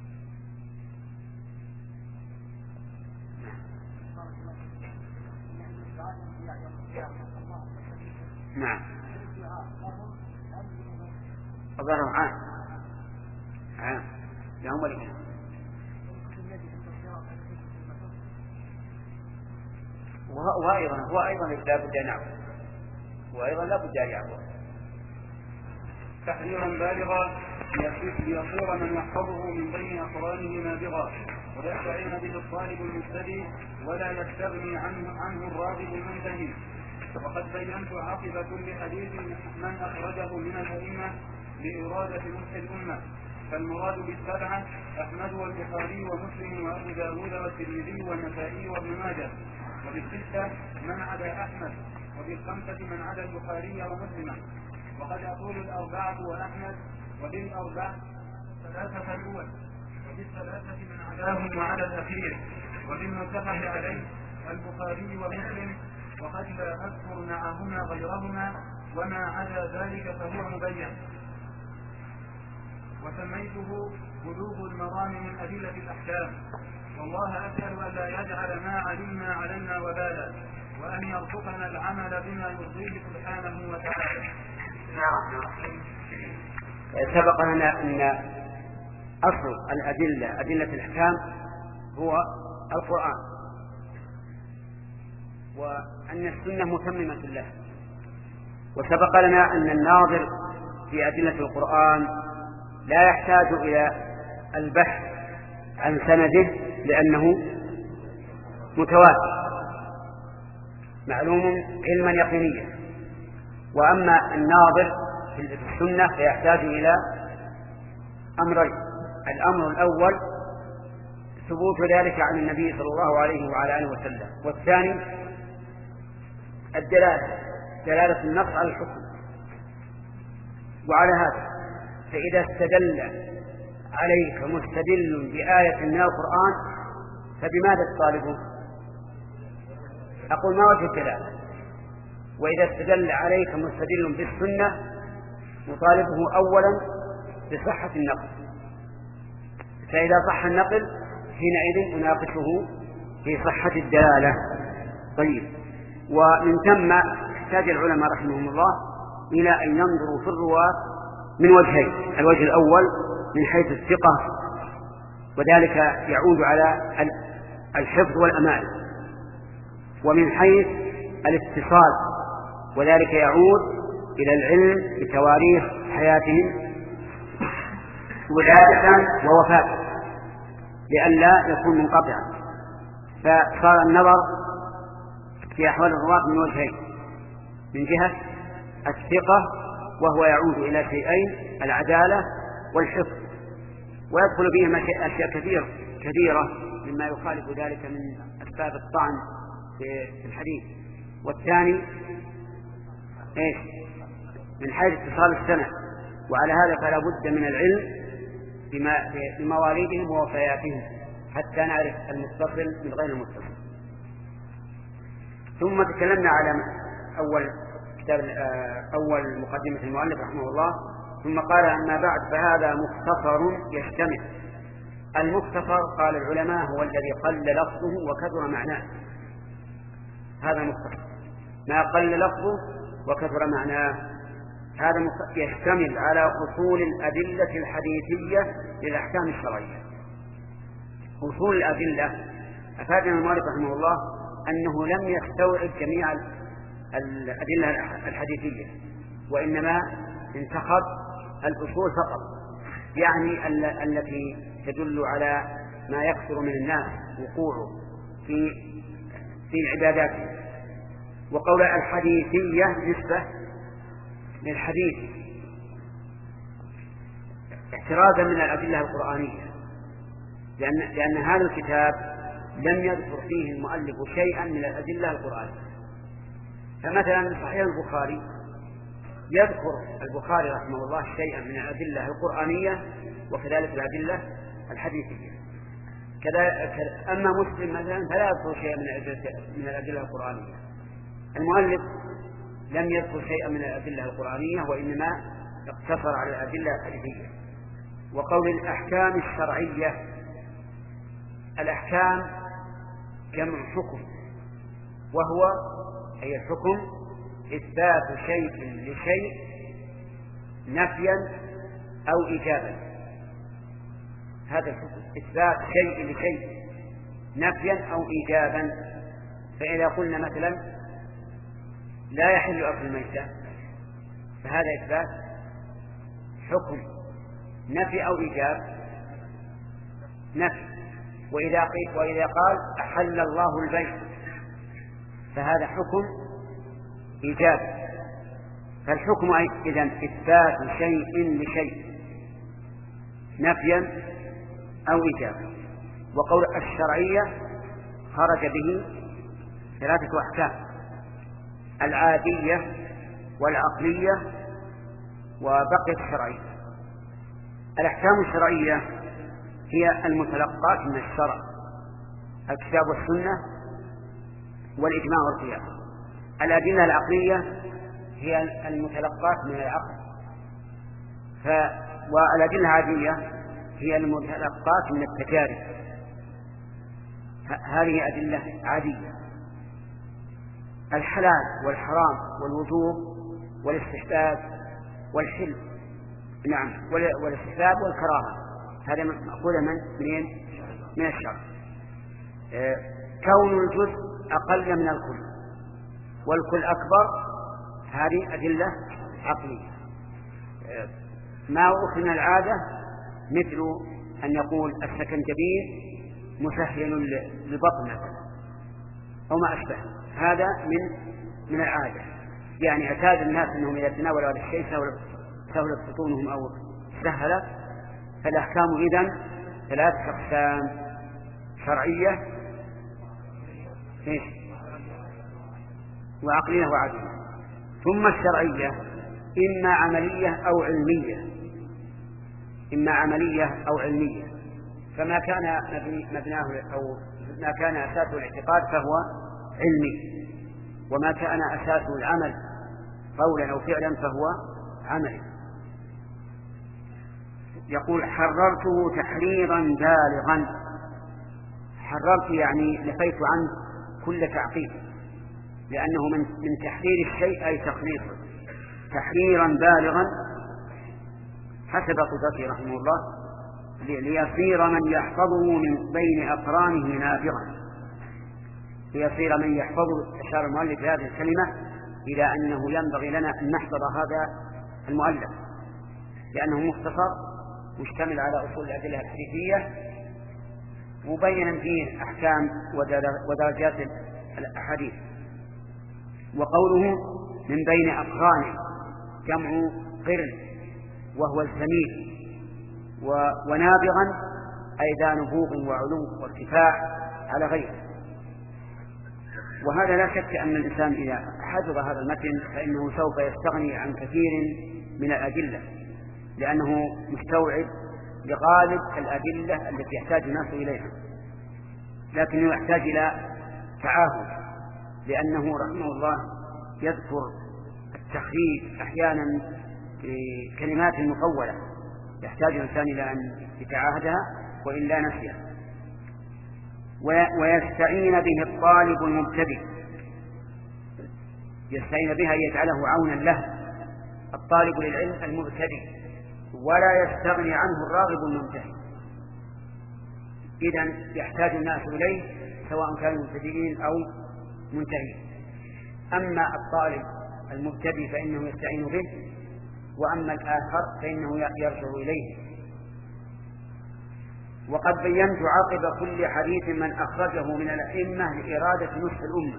نعم الظاهر عام عام لهم ولكن وأيضا هو أيضا لا بد أن يعبد وأيضا لا بد أن يعبد. تحذيرا بالغا ليصير من يحفظه من بين أقرانه نابغا ويستعين به الطالب المبتدئ ولا يستغني عنه عنه الراغب المنتهي. وقد بينت عقب كل حديث من أخرجه من الأئمة لإرادة نصح الأمة. فالمراد بالسبعة أحمد والبخاري ومسلم وأبو داود والترمذي والنسائي وابن ماجه، وبالستة من عدا أحمد، وبالخمسة من عدا البخاري ومسلم. وقد أقول الأربعة وأحمد، وبالأربعة ثلاثة الأول، وبالثلاثة من عداهم وعلى الأخير، وبالمتفق عليه البخاري ومسلم، وقد لا أذكر معهما غيرهما، وما عدا ذلك فهو مبين. وسميته بلوغ المرام من أدلة الأحكام. والله أسأل أن لا يجعل ما علمنا علينا وبالا، وأن يرزقنا العمل بما يرضيه سبحانه وتعالى. سبق لنا أن أصل الأدلة أدلة الأحكام هو القرآن، وأن السنة متممة له. وسبق لنا أن الناظر في أدلة القرآن لا يحتاج إلى البحث عن سنده لأنه متواتر معلوم علما يقينيا. وأما الناظر في السنة فيحتاج إلى أمرين: الأمر الأول ثبوت ذلك عن النبي صلى الله عليه وعلى آله وسلم، والثاني الدلالة دلالة النص على الحكم. وعلى هذا فإذا استدل عليك مستدل بآية من القرآن فبماذا تطالبه؟ أقول ما وجه الدلالة. وإذا استدل عليك مستدل بالسنة نطالبه أولا بصحة النقل، فإذا صح النقل حينئذ نناقشه في صحة الدلالة. طيب، ومن ثم احتاج العلماء رحمهم الله إلى أن ينظروا في الرواة من وجهين: الوجه الأول من حيث الثقة، وذلك يعود على الحفظ والأمانة، ومن حيث الاتصال، وذلك يعود إلى العلم بتواريخ حياتهم ولادة ووفاة لئلا يكون منقطعا. فصار النظر في أحوال الرواة من وجهين: من جهة الثقة وهو يعود إلى شيئين: العدالة والحفظ، ويدخل فيه أشياء كثيرة كثيرة مما يخالف ذلك من أسباب الطعن في الحديث. والثاني إيش؟ من حيث اتصال السنة، وعلى هذا فلا بد من العلم بمواليدهم ووفياتهم حتى نعرف المتصل من غير المتصل. ثم تكلمنا على أول كتاب أول مقدمة المؤلف رحمه الله، ثم قال: أما بعد فهذا مختصر يشتمل. المختصر قال العلماء هو الذي قل لفظه وكثر معناه، هذا مختصر. ما قل لفظه وكثر معناه هذا يشتمل على أصول الأدلة الحديثية للأحكام الشرعية. أصول الأدلة أفادنا المؤلف رحمه الله أنه لم يستوعب جميع الأدلة الحديثية، وإنما انتخب الأصول فقط، يعني التي تدل على ما يكثر من الناس وقوعه في في عباداته. وقول الحديثية نسبة للحديث احترازا من الأدلة القرآنية، لأن, لأن هذا الكتاب لم يذكر فيه المؤلف شيئا من الأدلة القرآنية. فمثلا صحيح البخاري يذكر البخاري رحمه الله شيئا من الأدلة القرآنية وكذلك الأدلة الحديثية. أما مسلم مثلا فلا يذكر شيئا من الأدلة القرآنية. المؤلف لم يذكر شيئا من الأدلة القرآنية، وإنما اقتصر على الأدلة الحديثية. وقول الأحكام الشرعية، الأحكام جمع حكم، وهو أي الحكم إثبات شيء لشيء نفيا أو إيجابا. هذا الحكم إثبات شيء لشيء نفيا أو إيجابا. فإذا قلنا مثلا لا يحل أكل الميتة فهذا إثبات حكم نفي أو إيجاب نفي. وإذا وإذا قال أحل الله البيع فهذا حكم إيجابا، فالحكم إذن إثبات شيء لشيء نفيا أو إيجابا. وقول الشرعية خرج به ثلاثة أحكام: العادية والعقلية وبقيت الشرعية. الأحكام الشرعية هي المتلقات من الشرع، الكتاب والسنة والإجماع والقياس. الأدلة العقلية هي المتلقات من العقل، ف... والأدلة العادية هي المتلقات من التجارب. ه... هذه أدلة عادية. الحلال والحرام والوجوب والاستحباب والحل، نعم، والاستحباب والكراهة، هذا مأخوذ من منين؟ من الشرع. آه... كون الجزء أقل من الكل والكل أكبر، هذه أدلة عقلية. آه... ما أخذ من العادة مثل أن يقول السكنجبير مسهل للبطن مثلا أو ما أشبه، هذا من من العادة، يعني اعتاد الناس أنهم إذا تناولوا هذا الشيء سهلت بطونهم أو سهلت. فالأحكام إذن ثلاث أقسام: شرعية وعقلية وعادية. ثم الشرعية إما عملية أو علمية، إما عملية أو علمية. فما كان مبناه أو ما كان أساسه الاعتقاد فهو علمي، وما كان أساسه العمل قولا أو فعلا فهو عملي. يقول: حررته تحريرا بالغا. حررت يعني نفيت عنه كل تعقيد، لأنه من من تحرير الشيء أي تخليصه. تحريرا بالغا حسب قدرته رحمه الله ليصير من يحفظه من بين أقرانه نابغا. ليصير من يحفظه، أشار المؤلف هذه الكلمة إلى أنه ينبغي لنا أن نحفظ هذا المؤلف، لأنه مختصر مشتمل على أصول الأدلة الحديثية مبينا فيه أحكام ودرجات الأحاديث. وقوله من بين أقرانه جمع قرن وهو الزميل، ونابغا أي ذا نبوغ وعلو وارتفاع على غيره. وهذا لا شك أن الإنسان إذا حفظ هذا المتن فإنه سوف يستغني عن كثير من الأدلة، لأنه مستوعب لغالب الأدلة التي يحتاج الناس إليها، لكنه يحتاج إلى تعاهد، لأنه رحمه الله يذكر التخريج أحيانا في كلمات مطولة يحتاج الإنسان إلى أن يتعاهدها وإلا نسيها. ويستعين به الطالب المبتدئ، يستعين بها يجعله عونا له الطالب للعلم المبتدئ، ولا يستغني عنه الراغب المنتهي. إذن يحتاج الناس إليه سواء كانوا مبتدئين أو منتهين. أما الطالب المبتدئ فإنه يستعين به، وأما الآخر فإنه يرجع إليه. وقد بينت عقب كل حديث من أخرجه من الأئمة لإرادة نصف الأمة.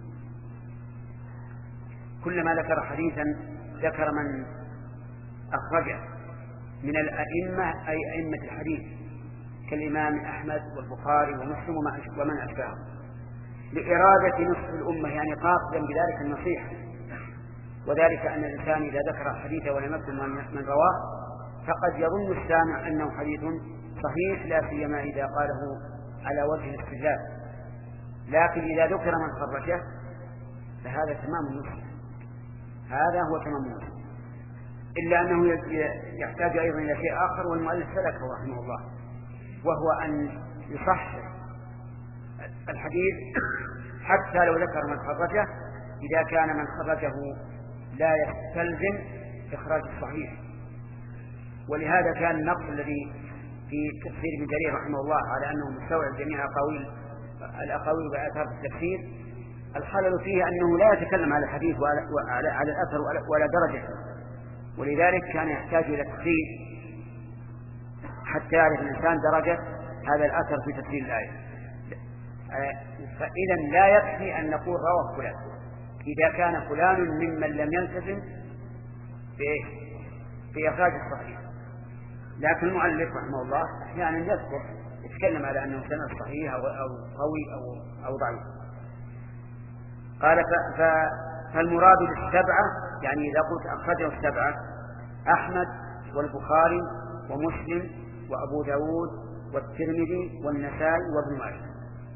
كلما ذكر حديثا ذكر من أخرجه من الأئمة أي أئمة الحديث كالإمام أحمد والبخاري ومسلم ومن أشبهه، لإرادة نصف الأمة، يعني قاصدا بذلك النصيحة. وذلك أن الإنسان إذا ذكر حديث ولم يكن من رواه فقد يظن السامع أنه حديث صحيح، لا سيما إذا قاله على وجه الاستدلال. لكن إذا ذكر من خرجه فهذا تمام النصح، هذا هو تمام النصح، إلا أنه يحتاج أيضا إلى شيء آخر والمؤلف سلكه رحمه الله، وهو أن يصحح الحديث حتى لو ذكر من خرجه إذا كان من خرجه لا يستلزم إخراج الصحيح. ولهذا كان النقص الذي في تفسير ابن جرير رحمه الله على أنه مستوعب جميع أقاويل الأقاويل وآثار التفسير، الخلل فيه أنه لا يتكلم على الحديث وعلى على الأثر ولا درجة، ولذلك كان يحتاج إلى تفسير حتى يعرف الإنسان درجة هذا الأثر في تفسير الآية. فإذا لا يكفي أن نقول رواه فلان، إذا كان فلان ممن لم يلتزم بإيه؟ بإخراج الصحيح. لكن المؤلف رحمه الله أحيانا يذكر يتكلم على أنه سند صحيح أو قوي أو أو ضعيف. قال فالمراد بالسبعة يعني إذا قلت أخرجه السبعة أحمد والبخاري ومسلم وأبو داود والترمذي والنسائي وابن ماجه.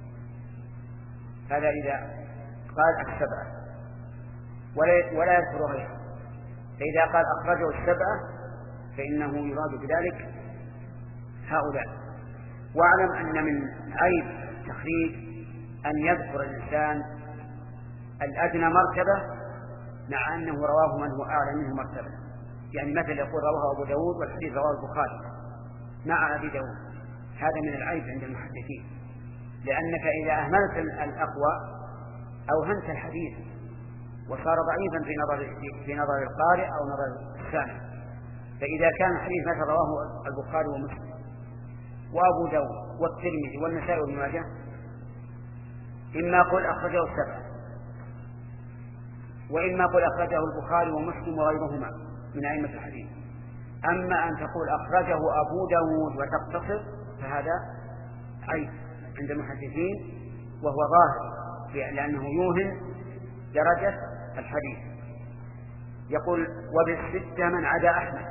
هذا إذا قال السبعة ولا ولا يذكر غيره. فإذا قال أخرجه السبعة فإنه يراد بذلك هؤلاء. واعلم أن من عيب تخريج أن يذكر الإنسان الأدنى مرتبة مع أنه رواه من هو أعلى منه مرتبة. يعني مثل يقول رواه أبو داود والحديث رواه البخاري مع أبي داود. هذا من العيب عند المحدثين، لأنك إذا أهملت الأقوى أوهمت الحديث وصار ضعيفا في نظر في نظر القارئ أو نظر السامع. فإذا كان الحديث مثل رواه البخاري ومسلم وأبو داود والترمذي والنسائي وابن ماجه إما قل أخرجه السبعة وإما قل أخرجه البخاري ومسلم وغيرهما من أئمة الحديث. أما أن تقول أخرجه أبو داود وتقتصر فهذا عيب عند المحدثين وهو ظاهر لأنه يوهن درجة الحديث. يقول وبالستة من عدا أحمد،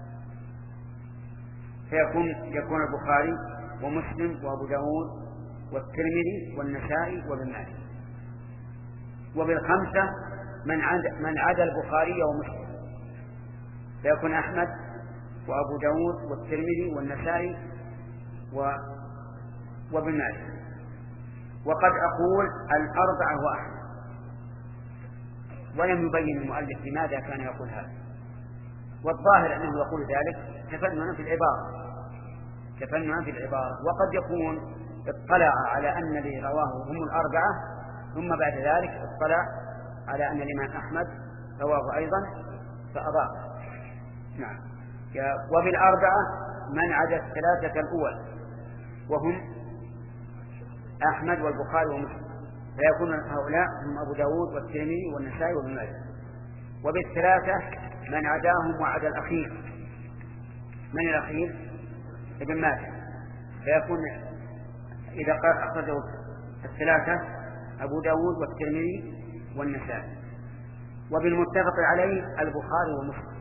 فيكون يكون البخاري ومسلم وأبو داود والترمذي والنسائي وابن ماجه. وبالخمسة من عدا من عدا البخاري ومسلم، فيكون أحمد وأبو داود والترمذي والنسائي وابن ماجه. وقد أقول الأربعة وأحمد، ولم يبين المؤلف لماذا كان يقول هذا. والظاهر أنه يقول ذلك تفننا في العبارة تفننا في العبارة وقد يكون اطلع على أن الذي رواه هم الأربعة ثم بعد ذلك اطلع على أن الإمام أحمد رواه أيضا فأضاف. نعم. وبالأربعة من عدا الثلاثة الأول وهم أحمد والبخاري ومسلم، فيكون هؤلاء هم أبو داود والترمذي والنسائي وابن ماجه. وبالثلاثة من عداهم وعدا الأخير. من الأخير؟ ابن ماجه. فيكون إذا قال أخرجه الثلاثة أبو داود والترمذي والنسائي. وبالمتفق عليه البخاري ومسلم.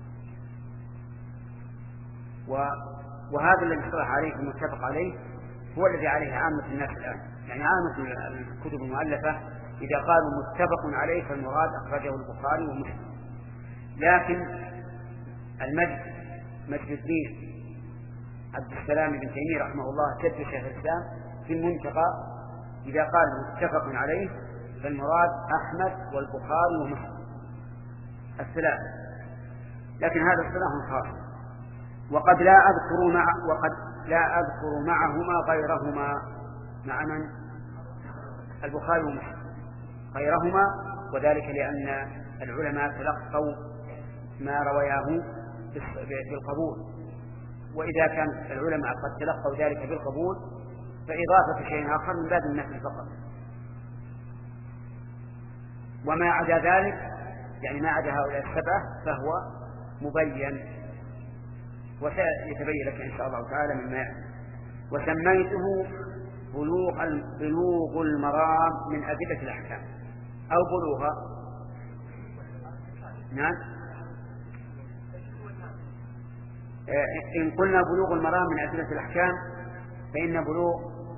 وهذا الذي اصطلح عليه المتفق عليه هو الذي عليه عامة الناس الآن. يعني عامة الكتب المؤلفة إذا قالوا متفق عليه فالمراد أخرجه البخاري ومسلم. لكن المجد مجد الدين عبد السلام بن تيمية رحمه الله جد شيخ الإسلام في المنتقى إذا قال متفق عليه فالمراد أحمد والبخاري ومسلم الثلاثة. لكن هذا اصطلاح خاص. وقد لا أذكر مع وقد لا أذكر معهما غيرهما مع من البخاري ومسلم غيرهما، وذلك لأن العلماء تلقوا ما روياه بالقبول، وإذا كان العلماء قد تلقوا ذلك بالقبول فإضافة شيء آخر من باب النفي فقط. وما عدا ذلك يعني ما عدا هؤلاء السبعة فهو مبين وسيتبين لك إن شاء الله تعالى مما يأتي. وسميته بلوغ بلوغ المرام من أدلة الأحكام أو بلوغ. نعم. إن قلنا بلوغ المرام من أدلة الأحكام فإن بلوغ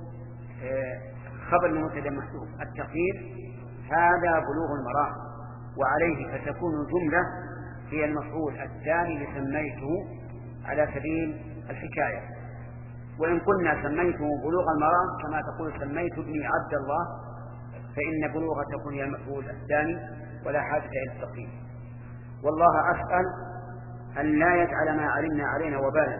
خبر المبتدأ محذوف التقدير هذا بلوغ المرام، وعليه فتكون الجملة هي المفعول الثاني لسميته على سبيل الحكاية. وإن قلنا سميته بلوغ المرام كما تقول سميت ابني عبد الله فإن بلوغ تكون هي المفعول الثاني ولا حاجة إلى التقدير. والله أسأل أن لا يجعل ما علمنا علينا وبالا.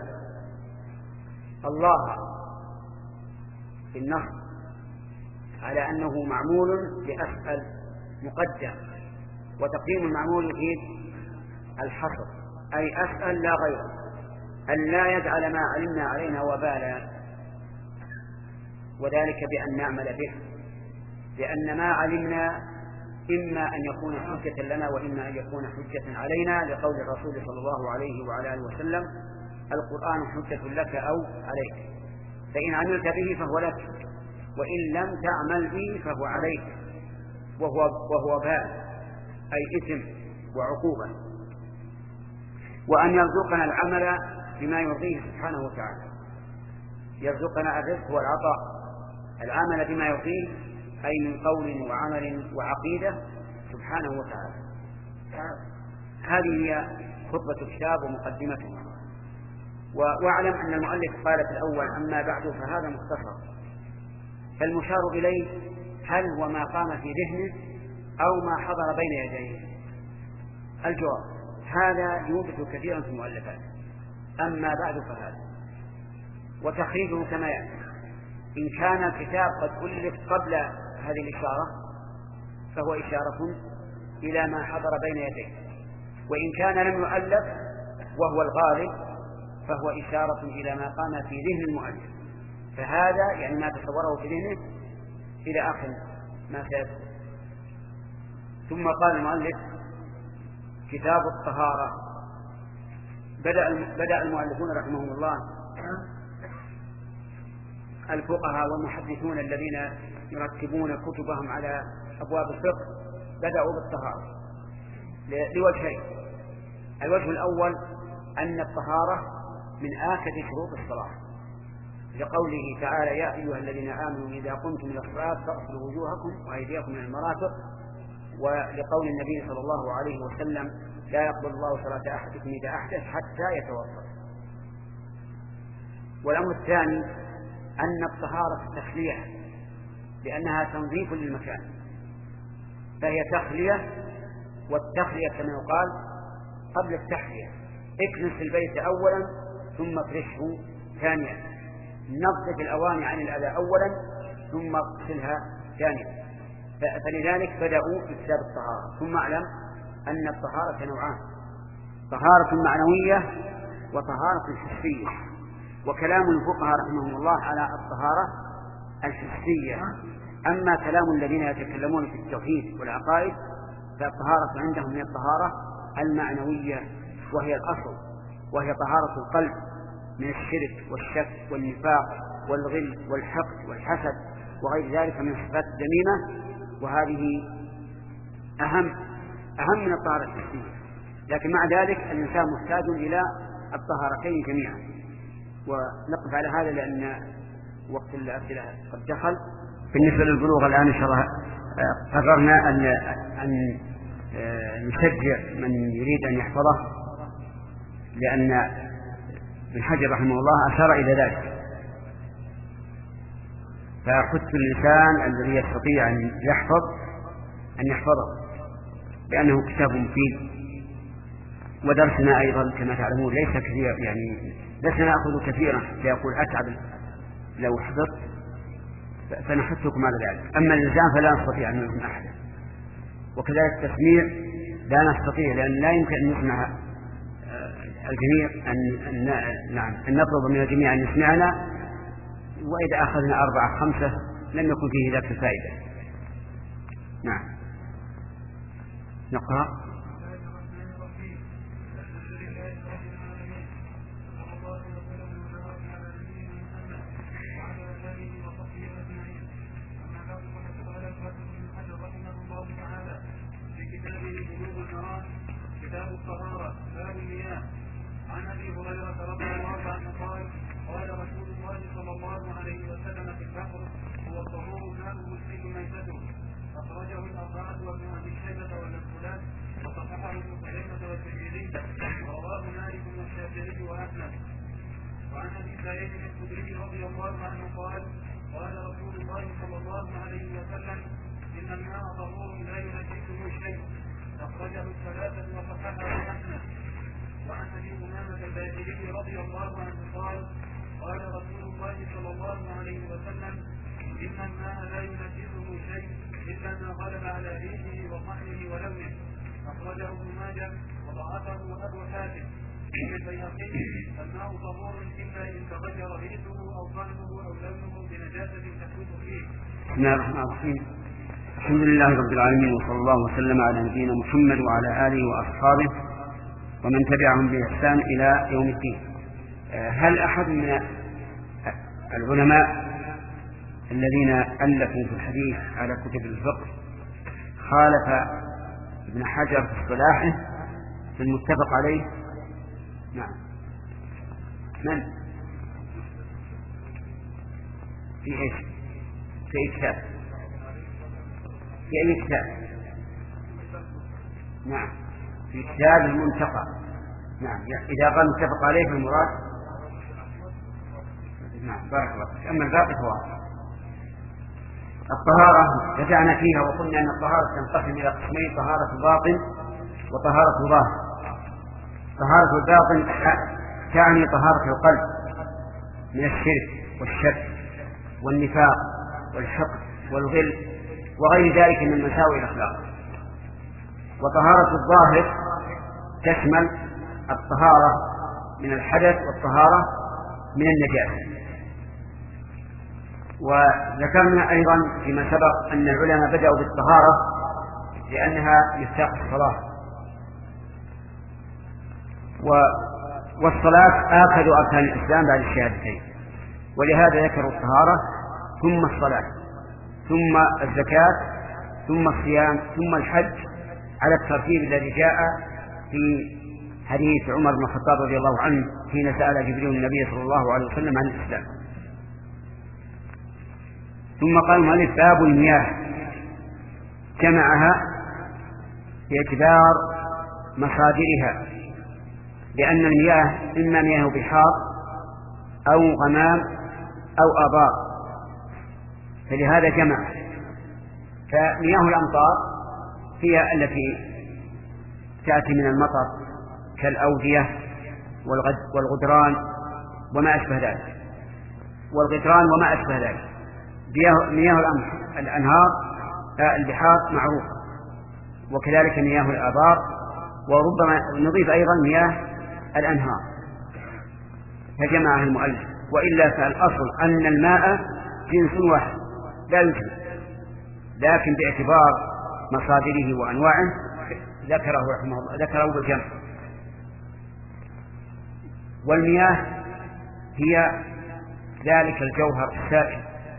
الله في النص على أنه معمول لأسأل مقدم، وتقديم المعمول يفيد الحصر أي أسأل لا غيره أن لا يجعل ما علمنا علينا وبالا، وذلك بأن نعمل به، لأن ما علمنا إما أن يكون حجة لنا وإما أن يكون حجة علينا، لقول الرسول صلى الله عليه وعلى آله وسلم: القرآن حجة لك أو عليك، فإن عملت به فهو لك، وإن لم تعمل به فهو عليك، وهو وهو باء أي إثم وعقوبة. وأن يرزقنا العمل بما يرضيه سبحانه وتعالى، يرزقنا الرزق والعطاء، العمل بما يرضيه أي من قول وعمل وعقيدة سبحانه وتعالى. هذه هي خطبة الكتاب ومقدمته. واعلم أن المؤلف قال في الأول: أما بعد فهذا مختصر. فالمشار إليه هل هو ما قام في ذهنه أو ما حضر بين يديه؟ الجواب: هذا يوجد كثيرا في المؤلفات. أما بعد فهذا، وتخريجه كما يأتي: إن كان الكتاب قد ألف قبل هذه الإشارة فهو إشارة إلى ما حضر بين يديه، وإن كان لم يؤلف وهو الغالب فهو إشارة إلى ما قام في ذهن المؤلف. فهذا يعني ما تصوره في ذهنه إلى آخر ما سيذكر. ثم قال المؤلف: كتاب الطهارة. بدأ بدأ المؤلفون رحمهم الله، الفقهاء والمحدثون الذين يرتبون كتبهم على أبواب الفقه، بدأوا بالطهارة لوجهين. الوجه الأول أن الطهارة من آكد شروط الصلاة، لقوله تعالى: يا أيها الذين آمنوا إذا قمتم إلى الصلاة فاغسلوا وجوهكم وأيديكم من المرافق، ولقول النبي صلى الله عليه وسلم: لا يقبل الله صلاة أحدكم إذا أحدث حتى يتوضأ. والأمر الثاني أن الطهارة تخلية، لأنها تنظيف للمكان، فهي تخلية، والتخلية كما يقال قبل التحلية. اكنس البيت أولا ثم افرشه ثانيا، نظف الأواني عن الأذى أولا ثم اغسلها ثانيا. فلذلك بدأوا بكتاب الطهارة. ثم اعلم أن الطهارة نوعان: طهارة معنوية وطهارة حسية. وكلام الفقهاء رحمهم الله على الطهارة الحسية. أما كلام الذين يتكلمون في التوحيد والعقائد فالطهارة عندهم هي الطهارة المعنوية، وهي الأصل، وهي طهارة القلب من الشرك والشك والنفاق والغل والحقد والحسد وغير ذلك من الصفات الذميمة، وهذه أهم أهم من الطهارة الحسية. لكن مع ذلك الإنسان محتاج إلى الطهارتين جميعا. ونقف على هذا لأن وقت الأسئلة قد دخل. بالنسبة للبلوغ الآن إن شاء الله قررنا أن أن نشجع من يريد أن يحفظه، لأن ابن حجر رحمه الله أشار إلى ذلك، فأخذت الإنسان الذي يستطيع أن يحفظ أن يحفظه، لأنه كتاب مفيد. ودرسنا أيضا كما تعلمون ليس كثير، يعني لسنا نأخذ كثيرا فيقول أتعب لو حفظت، فنحثكم على ذلك. أما الإنسان فلا نستطيع أن نسمع أحدا، وكذلك التسميع لا نستطيع، لأن لا يمكن أن نسمع الجميع، أن, أن, نعم أن نطلب من الجميع أن يسمعنا، وإذا أخذنا أربعة خمسة لم يكن فيه ذاك الفائدة. نعم نقرأ. كتاب الطهارة باب المياه. عن أبي هريرة رضي الله عنه قال: قال رسول الله صلى الله عليه وسلم في البحر: هو الطهور الماء مسلم ميتته. أخرجه الأربعة وابن أبي شيبة والنسائي وصححه ابن خزيمة والترمذي ورواه مالك والشافعي وأحمد. وعن أبي سعيد الخدري رضي الله عنه قال: قال رسول الله صلى الله عليه وسلم: إن الماء طهور لا ينجسه شيء. أخرجه الثلاثة وصححه أحمد. وعن أبي أمامة الباهلي رضي الله عنه قال: قال رسول الله صلى الله عليه وسلم: إن الماء لا ينجسه شيء إلا ما غلب على ريحه وطعمه ولونه. أخرجه ابن ماجه وضعفه أبو حاتم. في البيهقي: الماء طهور إلا إن تغير ريحه أو طعمه أو لونه بنجاسة تحوط فيه. بسم الله الرحمن الرحيم. الحمد لله رب العالمين، وصلى الله وسلم على نبينا محمد وعلى آله وأصحابه ومن تبعهم بإحسان إلى يوم الدين. هل أحد من العلماء الذين ألفوا في الحديث على كتب الفقه خالف ابن حجر في اصطلاحه في المتفق عليه؟ نعم. من؟ في ايش؟ في اي كتاب؟ في اي كتاب؟ نعم، في كتاب المنتقى. نعم، اذا قال متفق عليه فالمراد. نعم، بارك الله فيك. اما الباقي فهو الطهارة رجعنا فيها وقلنا أن الطهارة تنقسم إلى قسمين: طهارة باطن وطهارة ظاهر. طهارة الباطن تعني طهارة القلب من الشرك والشك والنفاق والحقد والغل وغير ذلك من مساوئ الأخلاق. وطهارة الظاهر تشمل الطهارة من الحدث والطهارة من النجاسة. وذكرنا أيضا فيما سبق أن العلماء بدأوا بالطهارة لأنها مفتاح الصلاة، والصلاة آخذ أركان الإسلام بعد الشهادتين، ولهذا ذكروا الطهارة ثم الصلاة ثم الزكاة ثم الصيام ثم الحج على الترتيب الذي جاء في حديث عمر بن الخطاب رضي الله عنه حين سأل جبريل النبي صلى الله عليه وسلم عن الإسلام. ثم قال المؤلف: باب المياه، جمعها باعتبار مصادرها، لأن المياه إما مياه بحار أو غمام أو آبار، فلهذا جمع. فمياه الأمطار هي التي تأتي من المطر كالأودية والغدران وما أشبه ذلك والغدران وما أشبه ذلك. مياه الأنهار البحار معروفة، وكذلك مياه الآبار، وربما نضيف أيضا مياه الأنهار، فجمعها المؤلف. وإلا فالأصل أن الماء جنس واحد لا يجمع، لكن باعتبار مصادره وأنواعه ذكره رحمه الله ذكره بالجمع. والمياه هي ذلك الجوهر السائل،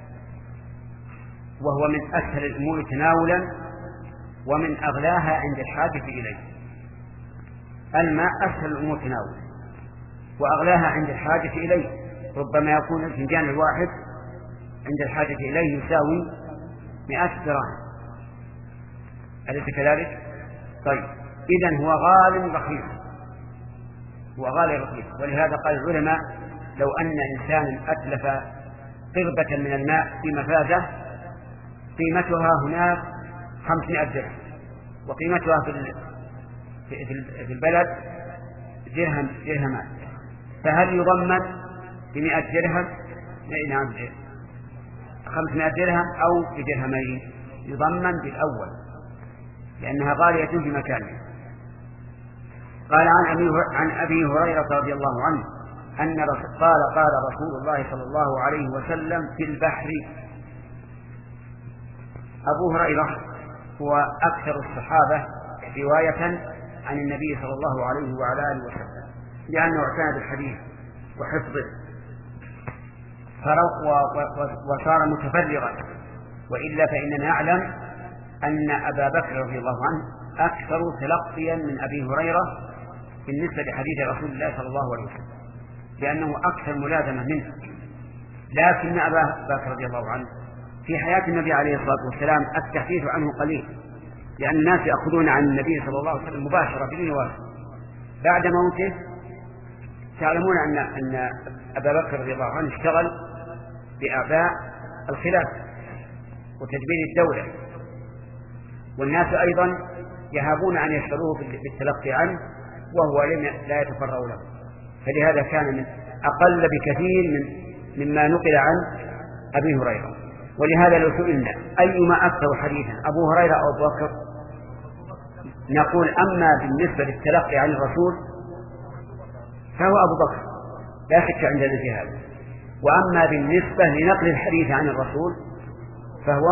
وهو من أسهل الأمور تناولا ومن أغلاها عند الحاجة إليه. الماء أسهل الأمور تناولا وأغلاها عند الحاجة إليه، ربما يكون الفنجان الواحد عند الحاجة إليه يساوي مئة دراهم، أليس كذلك؟ طيب، إذن هو غال رخيص، هو غال رخيص. ولهذا قال العلماء: لو أن إنسانا أتلف قربة من الماء في مفازة قيمتها هناك خمسمائة درهم، وقيمتها في البلد درهم درهمان، فهل يضمن بمئة درهم؟ نعم، خمسمائة درهم أو بدرهمين؟ يضمن بالأول لأنها غالية في مكانها. قال عن أبي عن أبي هريرة رضي الله عنه أن قال قال رسول الله صلى الله عليه وسلم في البحر. أبو هريرة هو أكثر الصحابة رواية عن النبي صلى الله عليه وعلى آله وسلم، لأنه اعتنى بالحديث وحفظه وصار متفرغا. وإلا فإننا نعلم أن أبا بكر رضي الله عنه أكثر تلقيا من أبي هريرة بالنسبة لحديث رسول الله صلى الله عليه وسلم، لأنه أكثر ملازمة منه. لكن أبا بكر رضي الله عنه في حياة النبي عليه الصلاة والسلام التحديث عنه قليل، لأن الناس يأخذون عن النبي صلى الله عليه وسلم مباشرة بدون واسطة. بعد موته تعلمون أن أن أبا بكر رضي الله عنه اشتغل بأعباء الخلافة وتدبير الدولة، والناس أيضا يهابون أن يشتروه بالتلقي عنه وهو لا يتفرغ له، فلهذا كان من أقل بكثير من مما نقل عن أبي هريرة. ولهذا لو سئلنا أيما أكثر حديثا أبو هريرة أو أبو بكر نقول أما بالنسبة للتلقي عن الرسول فهو أبو بكر لا شك عندنا في هذا، وأما بالنسبة لنقل الحديث عن الرسول فهو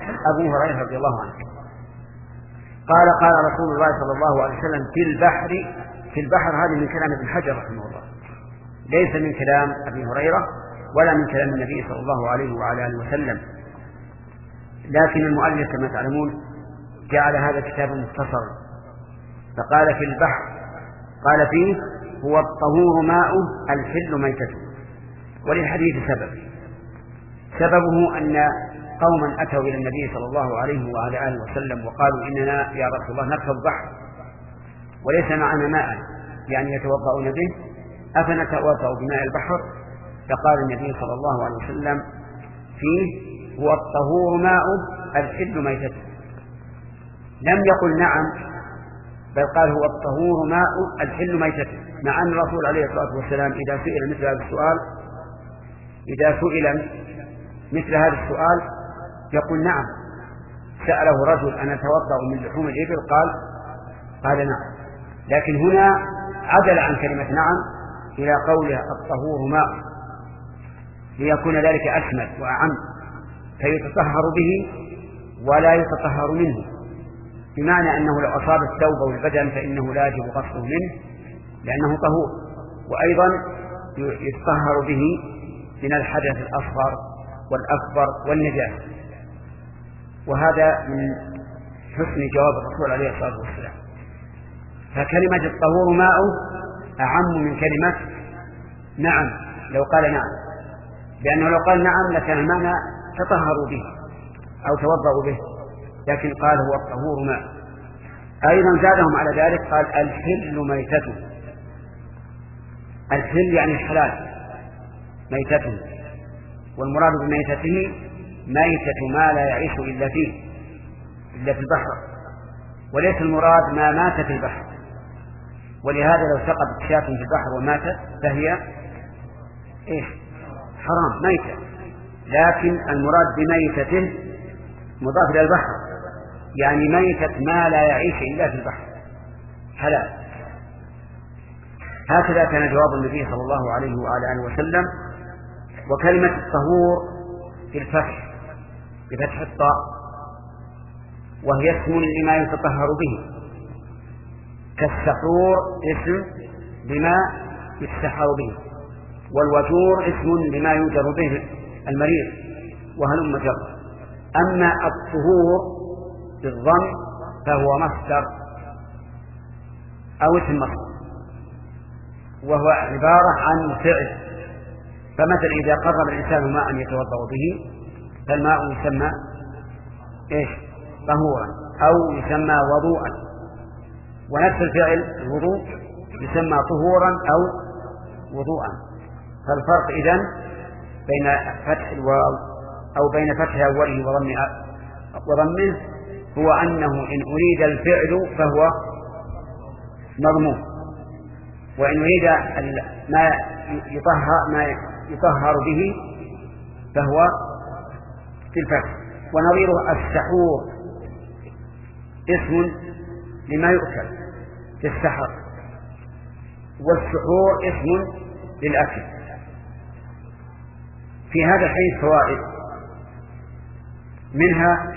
أبو هريرة رضي الله عنه قال قال رسول الله صلى الله عليه وسلم في البحر. في البحر هذه من كلام ابن حجر رحمه الله، ليس من كلام أبي هريرة ولا من كلام النبي صلى الله عليه وعلى آله وسلم، لكن المؤلف كما تعلمون جعل هذا الكتاب مختصرا فقال في البحر، قال فيه هو الطهور ماؤه الحل ميتته. وللحديث سبب، سببه أن قوما أتوا إلى النبي صلى الله عليه وعلى آله وسلم وقالوا إننا يا رسول الله نركب البحر وليس معنا ماء يعني يتوضؤون به، أفنتوضأ بماء البحر؟ فقال النبي صلى الله عليه وسلم فيه هو الطهور ماؤه الحل ميتته. لم يقل نعم، بل قال هو الطهور ماء الحل ميتته، مع أن الرسول عليه الصلاة والسلام إذا سئل مثل هذا السؤال إذا سئل مثل هذا السؤال يقول نعم. سأله رجل أن أتوضأ من لحوم الإبل؟ قال قال نعم. لكن هنا عدل عن كلمة نعم إلى قولها الطهور ماء ليكون ذلك أشمل وأعم، فيتطهر به ولا يتطهر منه، بمعنى أنه لو أصاب الثوب والبدن فإنه لا يجب غسله منه لأنه طهور، وأيضا يتطهر به من الحدث الأصغر والأكبر والنجاسة. وهذا من حسن جواب الرسول عليه الصلاة والسلام. فكلمة الطهور ماؤه أعم من كلمة نعم لو قال نعم، لأنه لو قال نعم لكان المعنى تطهروا به أو توضأوا به، لكن قال هو الطهور ماء. أيضا زادهم على ذلك قال الحل ميتته. الحل يعني الحلال ميتته، والمراد بميتته ميتة ما لا يعيش إلا فيه إلا في البحر، وليس المراد ما مات في البحر. ولهذا لو سقطت شاة في البحر وماتت فهي إيش؟ حرام ميتة، لكن المراد بميتته مضاف إلى البحر، يعني ميتة ما لا يعيش إلا في البحر حلال. هكذا كان جواب النبي صلى الله عليه وعلى آله وسلم. وكلمة الطهور في الفتح بفتح الطاء، وهي اسم لما يتطهر به، كالسحور اسم لما يتسحر به، والوجور اسم لما يوجر به المريض، وهلم جر. أما الطهور بالضم فهو مصدر أو اسم مصدر، وهو عبارة عن فعل. فمثلا إذا قرب الإنسان ماء يتوضأ به فالماء يسمى إيش؟ طهورا، أو يسمى وضوءا، ونفس الفعل الوضوء يسمى طهورا أو وضوءا. فالفرق إذن بين فتح الواو أو بين فتح أوله وضمه هو أنه إن أريد الفعل فهو مضموم، وإن أريد ما يطهر ما يطهر به فهو في الفتح. ونظيره السحور اسم لما يؤكل في السحر، والسحور اسم للأكل. في هذا الحديث فوائد، منها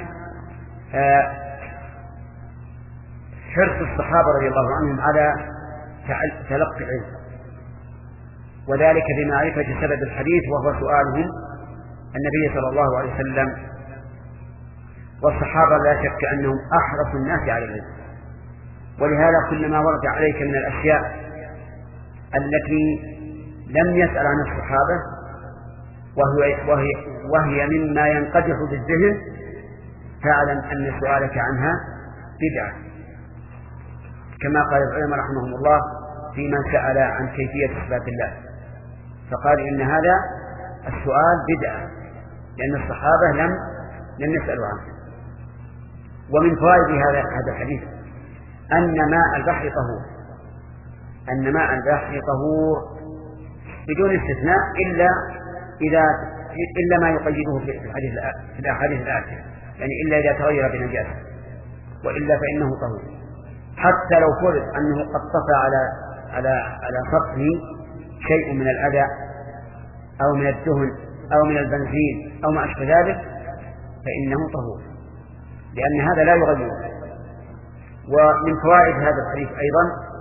حرص الصحابة رضي الله عنهم على تلقي العلم، وذلك بمعرفة سبب الحديث وهو سؤالهم النبي صلى الله عليه وسلم. والصحابة لا شك أنهم أحرص الناس على العلم، ولهذا كلما ورد عليك من الأشياء التي لم يسأل عن الصحابة وهي, وهي, وهي مما ينقدح بالذهن فاعلم أن سؤالك عنها بدعة، كما قال العلماء رحمهم الله في من سأل عن كيفية صفات الله فقال إن هذا السؤال بدعة، لأن الصحابة لم لم يسألوا عنه. ومن فوائد هذا هذا الحديث أن ماء البحر طهور، أن ماء البحر طهور بدون استثناء إلا إذا إلا ما يقيده في الحديث في الأحاديث الآتية، يعني إلا إذا تغير بنجاسة، وإلا فإنه طهور. حتى لو فرض أنه قد طفى على على على سطحه شيء من الأذى أو من الدهن أو من البنزين أو ما أشبه ذلك فإنه طهور. لأن هذا لا يغيره. ومن فوائد هذا الحديث أيضا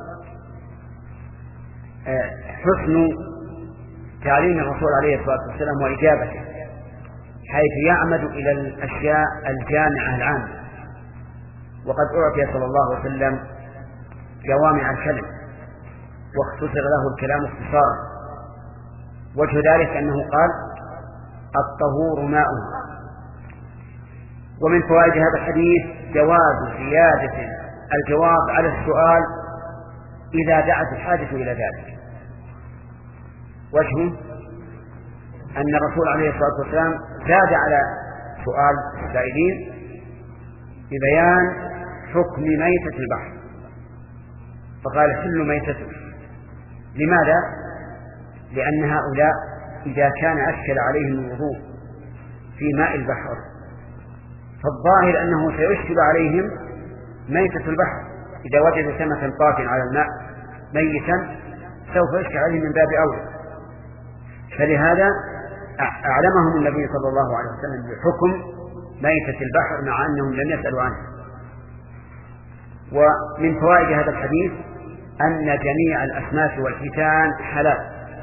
حسن تعليم الرسول عليه الصلاة والسلام وإجابته، حيث يعمد إلى الأشياء الجامعة العامة، وقد أعطي صلى الله عليه وسلم جوامع الكلم واختصر له الكلام اختصارا. وجه ذلك أنه قال الطهور ماؤه. ومن فوائد هذا الحديث جواز زيادة الجواب على السؤال إذا دعت الحاجة إلى ذلك. وجهه أن الرسول عليه الصلاة والسلام زاد على سؤال السائلين ببيان حكم ميتة البحر، فقال حل ميتته. لماذا؟ لأن هؤلاء إذا كان أشكل عليهم الوضوء في ماء البحر فالظاهر أنه سيشكل عليهم ميتة البحر. إذا وجد سمكا طافٍ على الماء ميتا سوف يشكل عليهم من باب أولى. فلهذا أعلمهم النبي صلى الله عليه وسلم بحكم ميتة البحر مع أنهم لم يسألوا عنه. ومن فوائد هذا الحديث أن جميع الأسماك والحيتان حلال،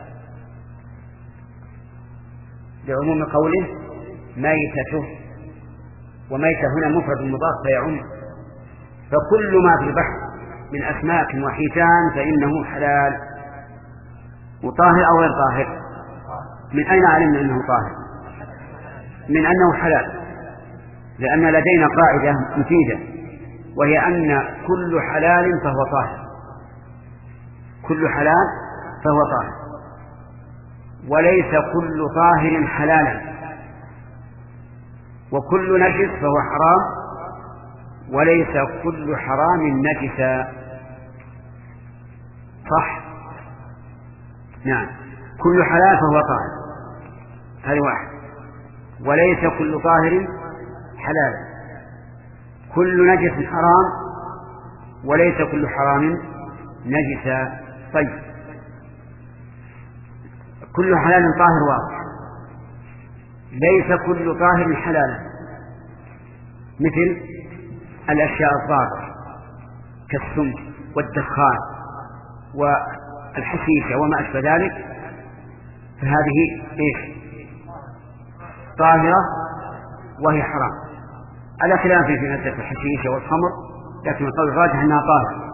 لعموم قوله ميتته، وميتة هنا مفرد مضاف فيعم، فكل ما في البحر من أسماك وحيتان فإنه حلال. وطاهر أو غير طاهر؟ من أين علمنا أنه طاهر؟ من أنه حلال، لأن لدينا قاعدة مفيدة وهي أن كل حلال فهو طاهر، كل حلال فهو طاهر، وليس كل طاهر حلالا، وكل نجس فهو حرام، وليس كل حرام نجسا. صح؟ نعم، كل حلال فهو طاهر، هذا واحد، وليس كل طاهر حلالا. كل نجس حرام، وليس كل حرام نجسا. طيب، كل حلال طاهر واضح، ليس كل طاهر حلالا، مثل الأشياء الضارة كالسم والدخان والحشيشة وما أشبه ذلك، فهذه إيش؟ طاهرة وهي حرام، على خلاف في مسألة الحشيشة والخمر، لكن القول الراجح أنها طاهرة.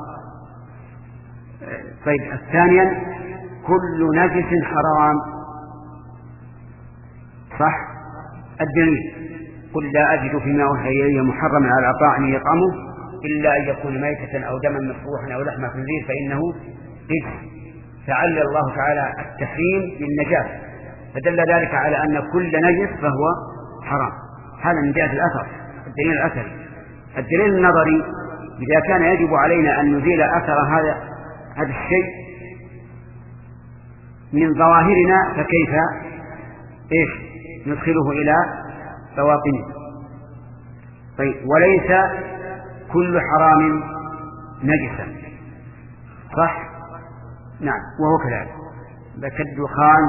طيب، ثانيا كل نجس حرام، صح؟ الدليل قل لا أجد فيما أوحي إلي محرما على طاعم يطعمه إلا أن يكون ميتة أو دما مسفوحا أو لحم خنزير فإنه رجس. فعلل الله تعالى التحريم بالنجاسة، فدل ذلك على أن كل نجس فهو حرام. هذا من جهة الأثر، الدليل الأثري. الدليل النظري إذا كان يجب علينا أن نزيل أثر هذا هذا الشيء من ظواهرنا، فكيف إيش ندخله إلى بواطنه؟ طيب، وليس كل حرام نجسا، صح؟ نعم، وهو كذلك، كالدخان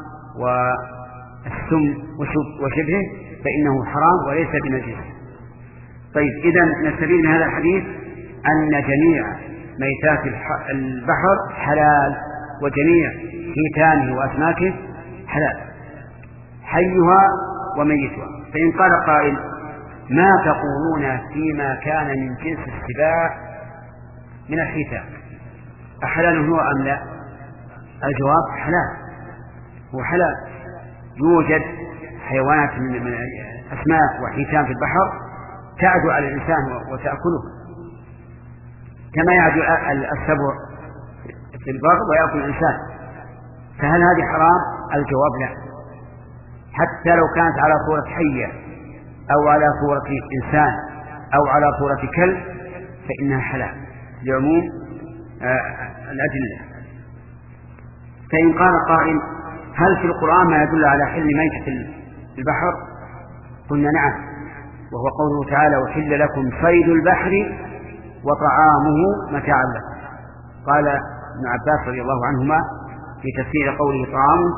والسم وشبهه فإنه حرام وليس بنجس. طيب، إذن نستفيد من هذا الحديث أن جميع ميتات البحر حلال، وجميع حيتانه وأسماكه حلال، حيها وميتها. فإن قال قائل ما تقولون فيما كان من جنس السباع من الحيتان، أحلال هو أم لا؟ الجواب حلال، هو حلال. يوجد حيوانات من أسماك وحيتان في البحر تعدو على الإنسان وتأكله، كما يعدو السبع في البر ويأكل الإنسان، فهل هذه حرام؟ الجواب لا، حتى لو كانت على صورة حية أو على صورة إنسان أو على صورة كلب فإنها حلال لعموم الأدلة. فإن قال قائل هل في القرآن ما يدل على حل ميتة البحر؟ قلنا نعم، وهو قوله تعالى وحل لكم صيد البحر وطعامه متاعا لكم. قال ابن عباس رضي الله عنهما في تفسير قوله طعامه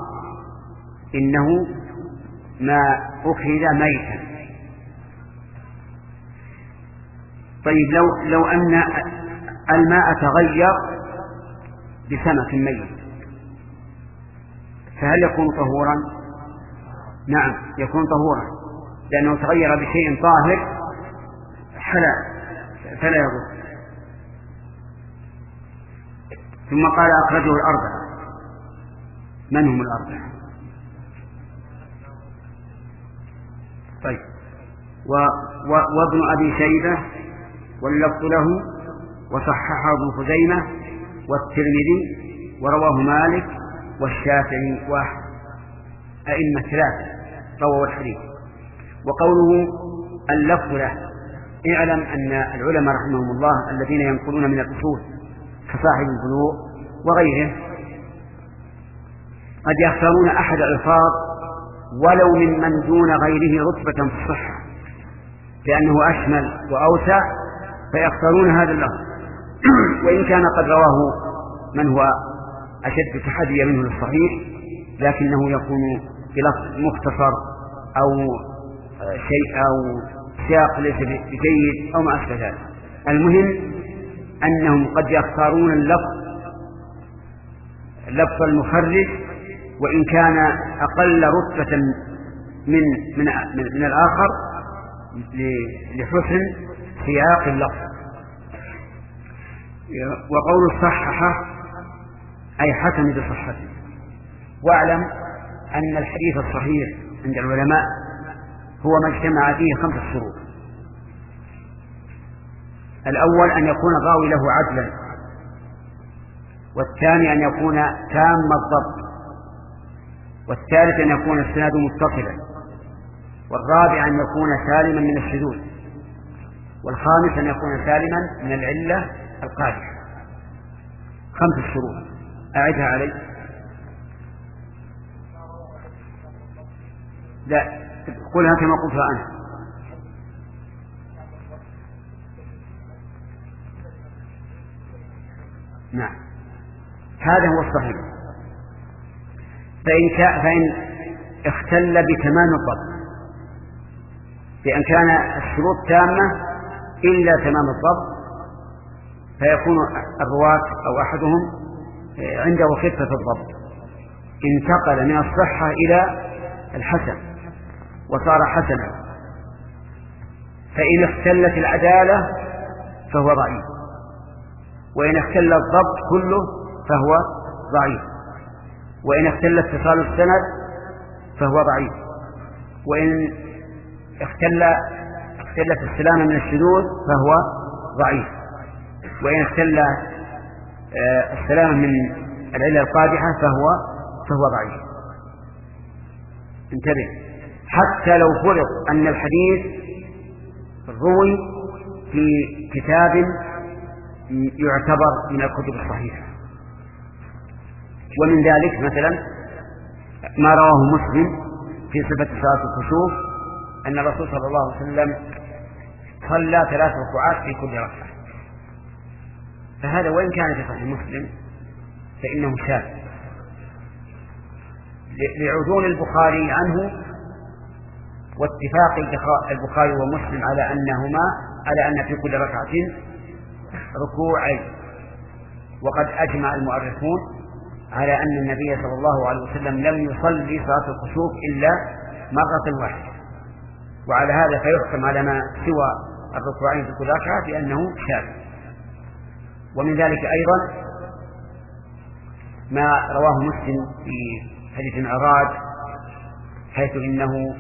إنه ما أخذ ميتا. طيب لو لو أن الماء تغير بسمك ميت فهل يكون طهورا؟ نعم يكون طهورا، لأنه تغير بشيء طاهر حلا فلا يضر. ثم قال أخرجه الأربعة. من هم الأربعة؟ طيب و و وابن أبي شيبة واللفظ له وصححه ابن خزيمة والترمذي ورواه مالك والشافعي واحد، أئمة ثلاثة رووا الحديث. وقوله اللفظ له، اعلم أن العلماء رحمهم الله الذين ينقلون من الأصول كصاحب البلوغ وغيره قد يختارون أحد الألفاظ ولو ممن دون غيره رتبة في الصحة لأنه أشمل وأوسع، فيختارون هذا اللفظ وإن كان قد رواه من هو أشد تحديا منه للصحيح، لكنه يكون بلفظ مختصر أو شيء أو سياق ليس بجيد أو ما أشبه ذلك. المهم أنهم قد يختارون اللفظ لفظ المخرج وإن كان أقل رتبة من من من الآخر لحسن سياق اللفظ. وقول صححه أي حكم بصحته. واعلم أن الحديث الصحيح عند العلماء هو ما اجتمع فيه خمس شروط. الأول أن يكون الراوي له عدلا، والثاني أن يكون تام الضبط، والثالث أن يكون السند متصلا، والرابع أن يكون سالما من الشذوذ، والخامس أن يكون سالما من العلة القادحة. خمس شروط أعدها علي. لا قلها كما قلتها أنا. نعم هذا هو الصحيح. فإن, كا فإن اختل بتمام الضبط، بأن كان الشروط تامة إلا تمام الضبط فيكون الرواة أو أحدهم عنده خفة الضبط، انتقل من الصحة إلى الحسن وصار حسنا. فإن اختلت العدالة فهو ضعيف، وإن اختل الضبط كله فهو ضعيف، وإن اختل اتصال السند فهو ضعيف، وإن اختل اختلت السلامة من الشذوذ فهو ضعيف، وإن اختل السلامة من العلة القادحة فهو فهو ضعيف. انتبه، حتى لو فرض أن الحديث روي في كتاب يعتبر من الكتب الصحيحة، ومن ذلك مثلا ما رواه مسلم في صفة صلاة الكسوف أن الرسول صلى الله عليه وسلم صلى ثلاث ركعات في كل ركعة، فهذا وإن كان في صحيح مسلم فإنه شاذ لعدول البخاري عنه واتفاق البخاري ومسلم على أنهما على أن في كل ركعة ركوعين. وقد أجمع المؤرخون على أن النبي صلى الله عليه وسلم لم يصلي صلاة الكسوف إلا مرة واحدة، وعلى هذا فيحكم على ما سوى الركوعين في كل ركعة بأنه شاذ. ومن ذلك أيضا ما رواه مسلم في حديث المعراج حيث إنه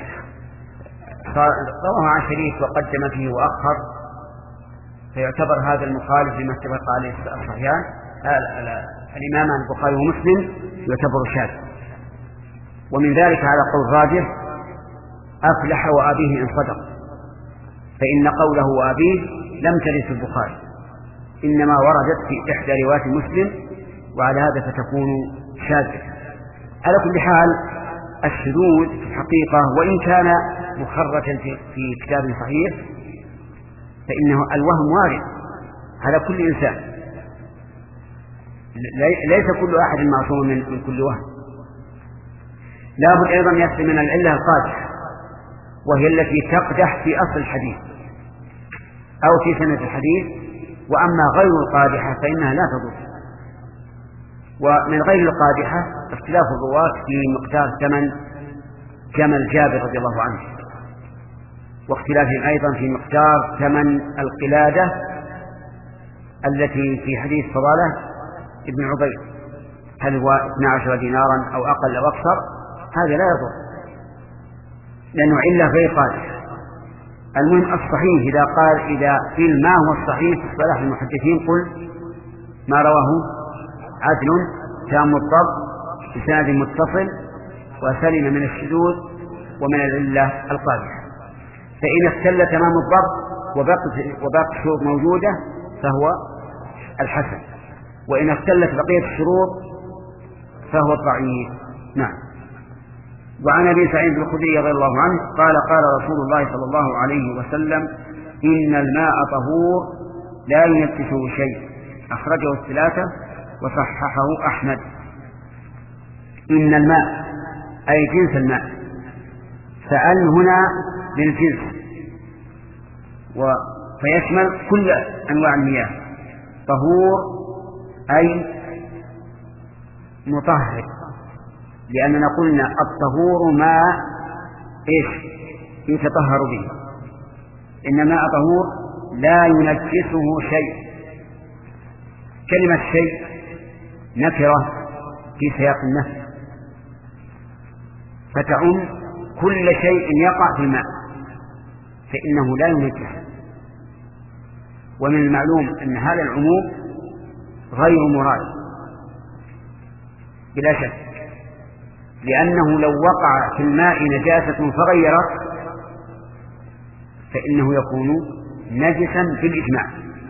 رواه عن شريك وقدم فيه وأخر، فيعتبر هذا المخالف لما اتفق عليه الصحيحان الإمام البخاري ومسلم يعتبر شاذ. ومن ذلك على قول راجح أفلح وأبيه إن صدق، فإن قوله وأبيه لم ترد في البخاري، إنما وردت في إحدى روايات مسلم، وعلى هذا فتكون شاذة. على كل حال الشذوذ في الحقيقة وإن كان مخرجا في كتاب صحيح فإنه الوهم وارد على كل إنسان، ليس كل أحد معصوم من كل وهم. لا بد أيضا يسلم من العلة القادحة وهي التي تقدح في أصل الحديث، أو في سنة الحديث. وأما غير القادحة فإنها لا تضر. ومن غير القادحة اختلاف الرواة في مقدار ثمن جمل جابر رضي الله عنه، واختلافهم أيضا في مقدار ثمن القلادة التي في حديث فضالة ابن عبيد، هل هو اثني عشر دينارا أو أقل أو أكثر. هذا لا يضر لأنه علة غير قادحة. المهم الصحيح إذا قال إذا قيل ما هو الصحيح في اصطلاح المحدثين قل ما رواه عدل تام الضبط بسند متصل وسلم من الشذوذ ومن العلة القادحة. فإن اختل تمام الضبط وباقي الشروط موجودة فهو الحسن، وإن اختلت بقية الشروط فهو الضعيف. نعم. وعن أبي سعيد الخدري رضي الله عنه قال قال رسول الله صلى الله عليه وسلم إن الماء طهور لا ينجسه شيء، أخرجه الثلاثة وصححه أحمد. إن الماء أي جنس الماء، فأل هنا للجنس فيشمل كل أنواع المياه. طهور أي مطهر، لأننا قلنا الطهور ما إيش يتطهر به، إن الماء طهور لا ينجسه شيء. كلمة شيء نكرة في سياق النفي فتعم كل شيء يقع في الماء فإنه لا ينجسه. ومن المعلوم أن هذا العموم غير مراد بلا شك، لأنه لو وقع في الماء نجاسة فغيرت فإنه يكون نجسا بالإجماع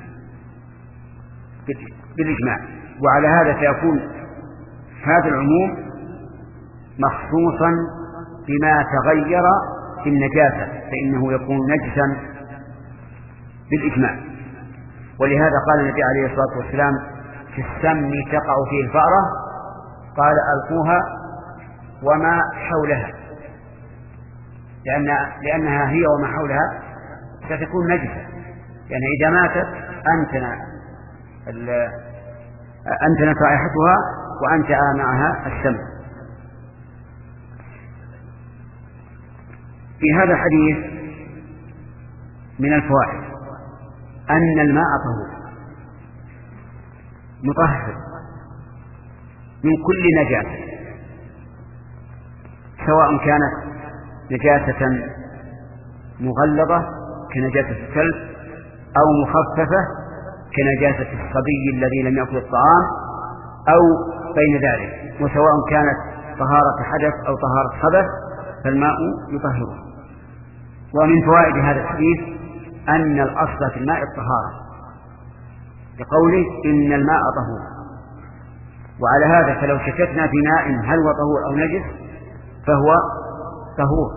بالإجماع وعلى هذا فيكون هذا العموم مخصوصا بما تغير في النجاسة فإنه يكون نجسا بالإجماع. ولهذا قال النبي عليه الصلاة والسلام في السم تقع فيه الفأرة قال ألقوها وما حولها، لأن لأنها هي وما حولها ستكون نجسة، لأن إذا ماتت أنتن أنتنت رائحتها وأنت معها السم. في هذا الحديث من الفوائد أن الماء طهور مطهر من كل نجاسة، سواء كانت نجاسة مغلظة كنجاسة الكلب أو مخففة كنجاسة الصبي الذي لم يأكل الطعام أو بين ذلك، وسواء كانت طهارة حدث أو طهارة خبث فالماء يطهره. ومن فوائد هذا الحديث أن الأصل في الماء الطهارة لقوله إن الماء طهور. وعلى هذا فلو شككنا في ماء هل هو طهور أو نجس فهو طهور.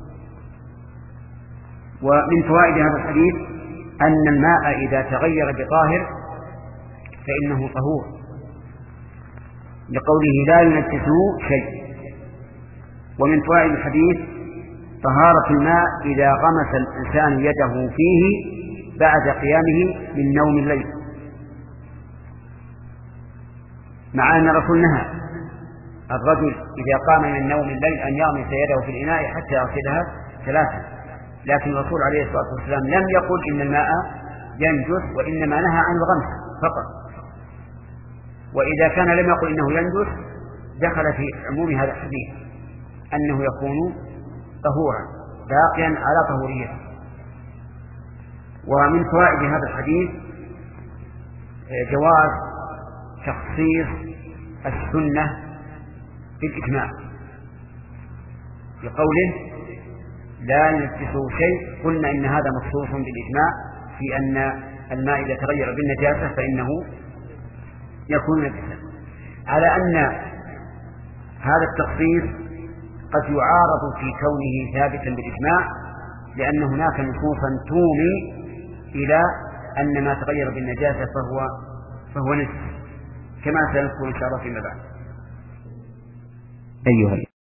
ومن فوائد هذا الحديث أن الماء إذا تغير بطاهر فإنه طهور لقوله لا ينجسه شيء. ومن فوائد الحديث طهارة الماء إذا غمس الإنسان يده فيه بعد قيامه من نوم الليل، مع أن الرسول نهى الرجل إذا قام من نوم الليل أن يغمس يده في الإناء حتى يغسلها ثلاثة، لكن الرسول عليه الصلاة والسلام لم يقل إن الماء ينجس، وإنما نهى عن الغمس فقط. وإذا كان لم يقل إنه ينجس دخل في عموم هذا الحديث أنه يكون طهورا باقيا على طهوريته. ومن فوائد هذا الحديث جواز تخصيص السنة بالإجماع بقوله لا ينجسه شيء. قلنا إن هذا مخصوص بالإجماع في أن الماء إذا تغير بالنجاسة فإنه يكون نجسا، على أن هذا التخصيص قد يعارض في كونه ثابتا بالإجماع، لأن هناك نصوصا تومي إلى أن ما تغير بالنجاسة فهو فهو نجس، كما سنذكر إن شاء الله فيما بعد. أيها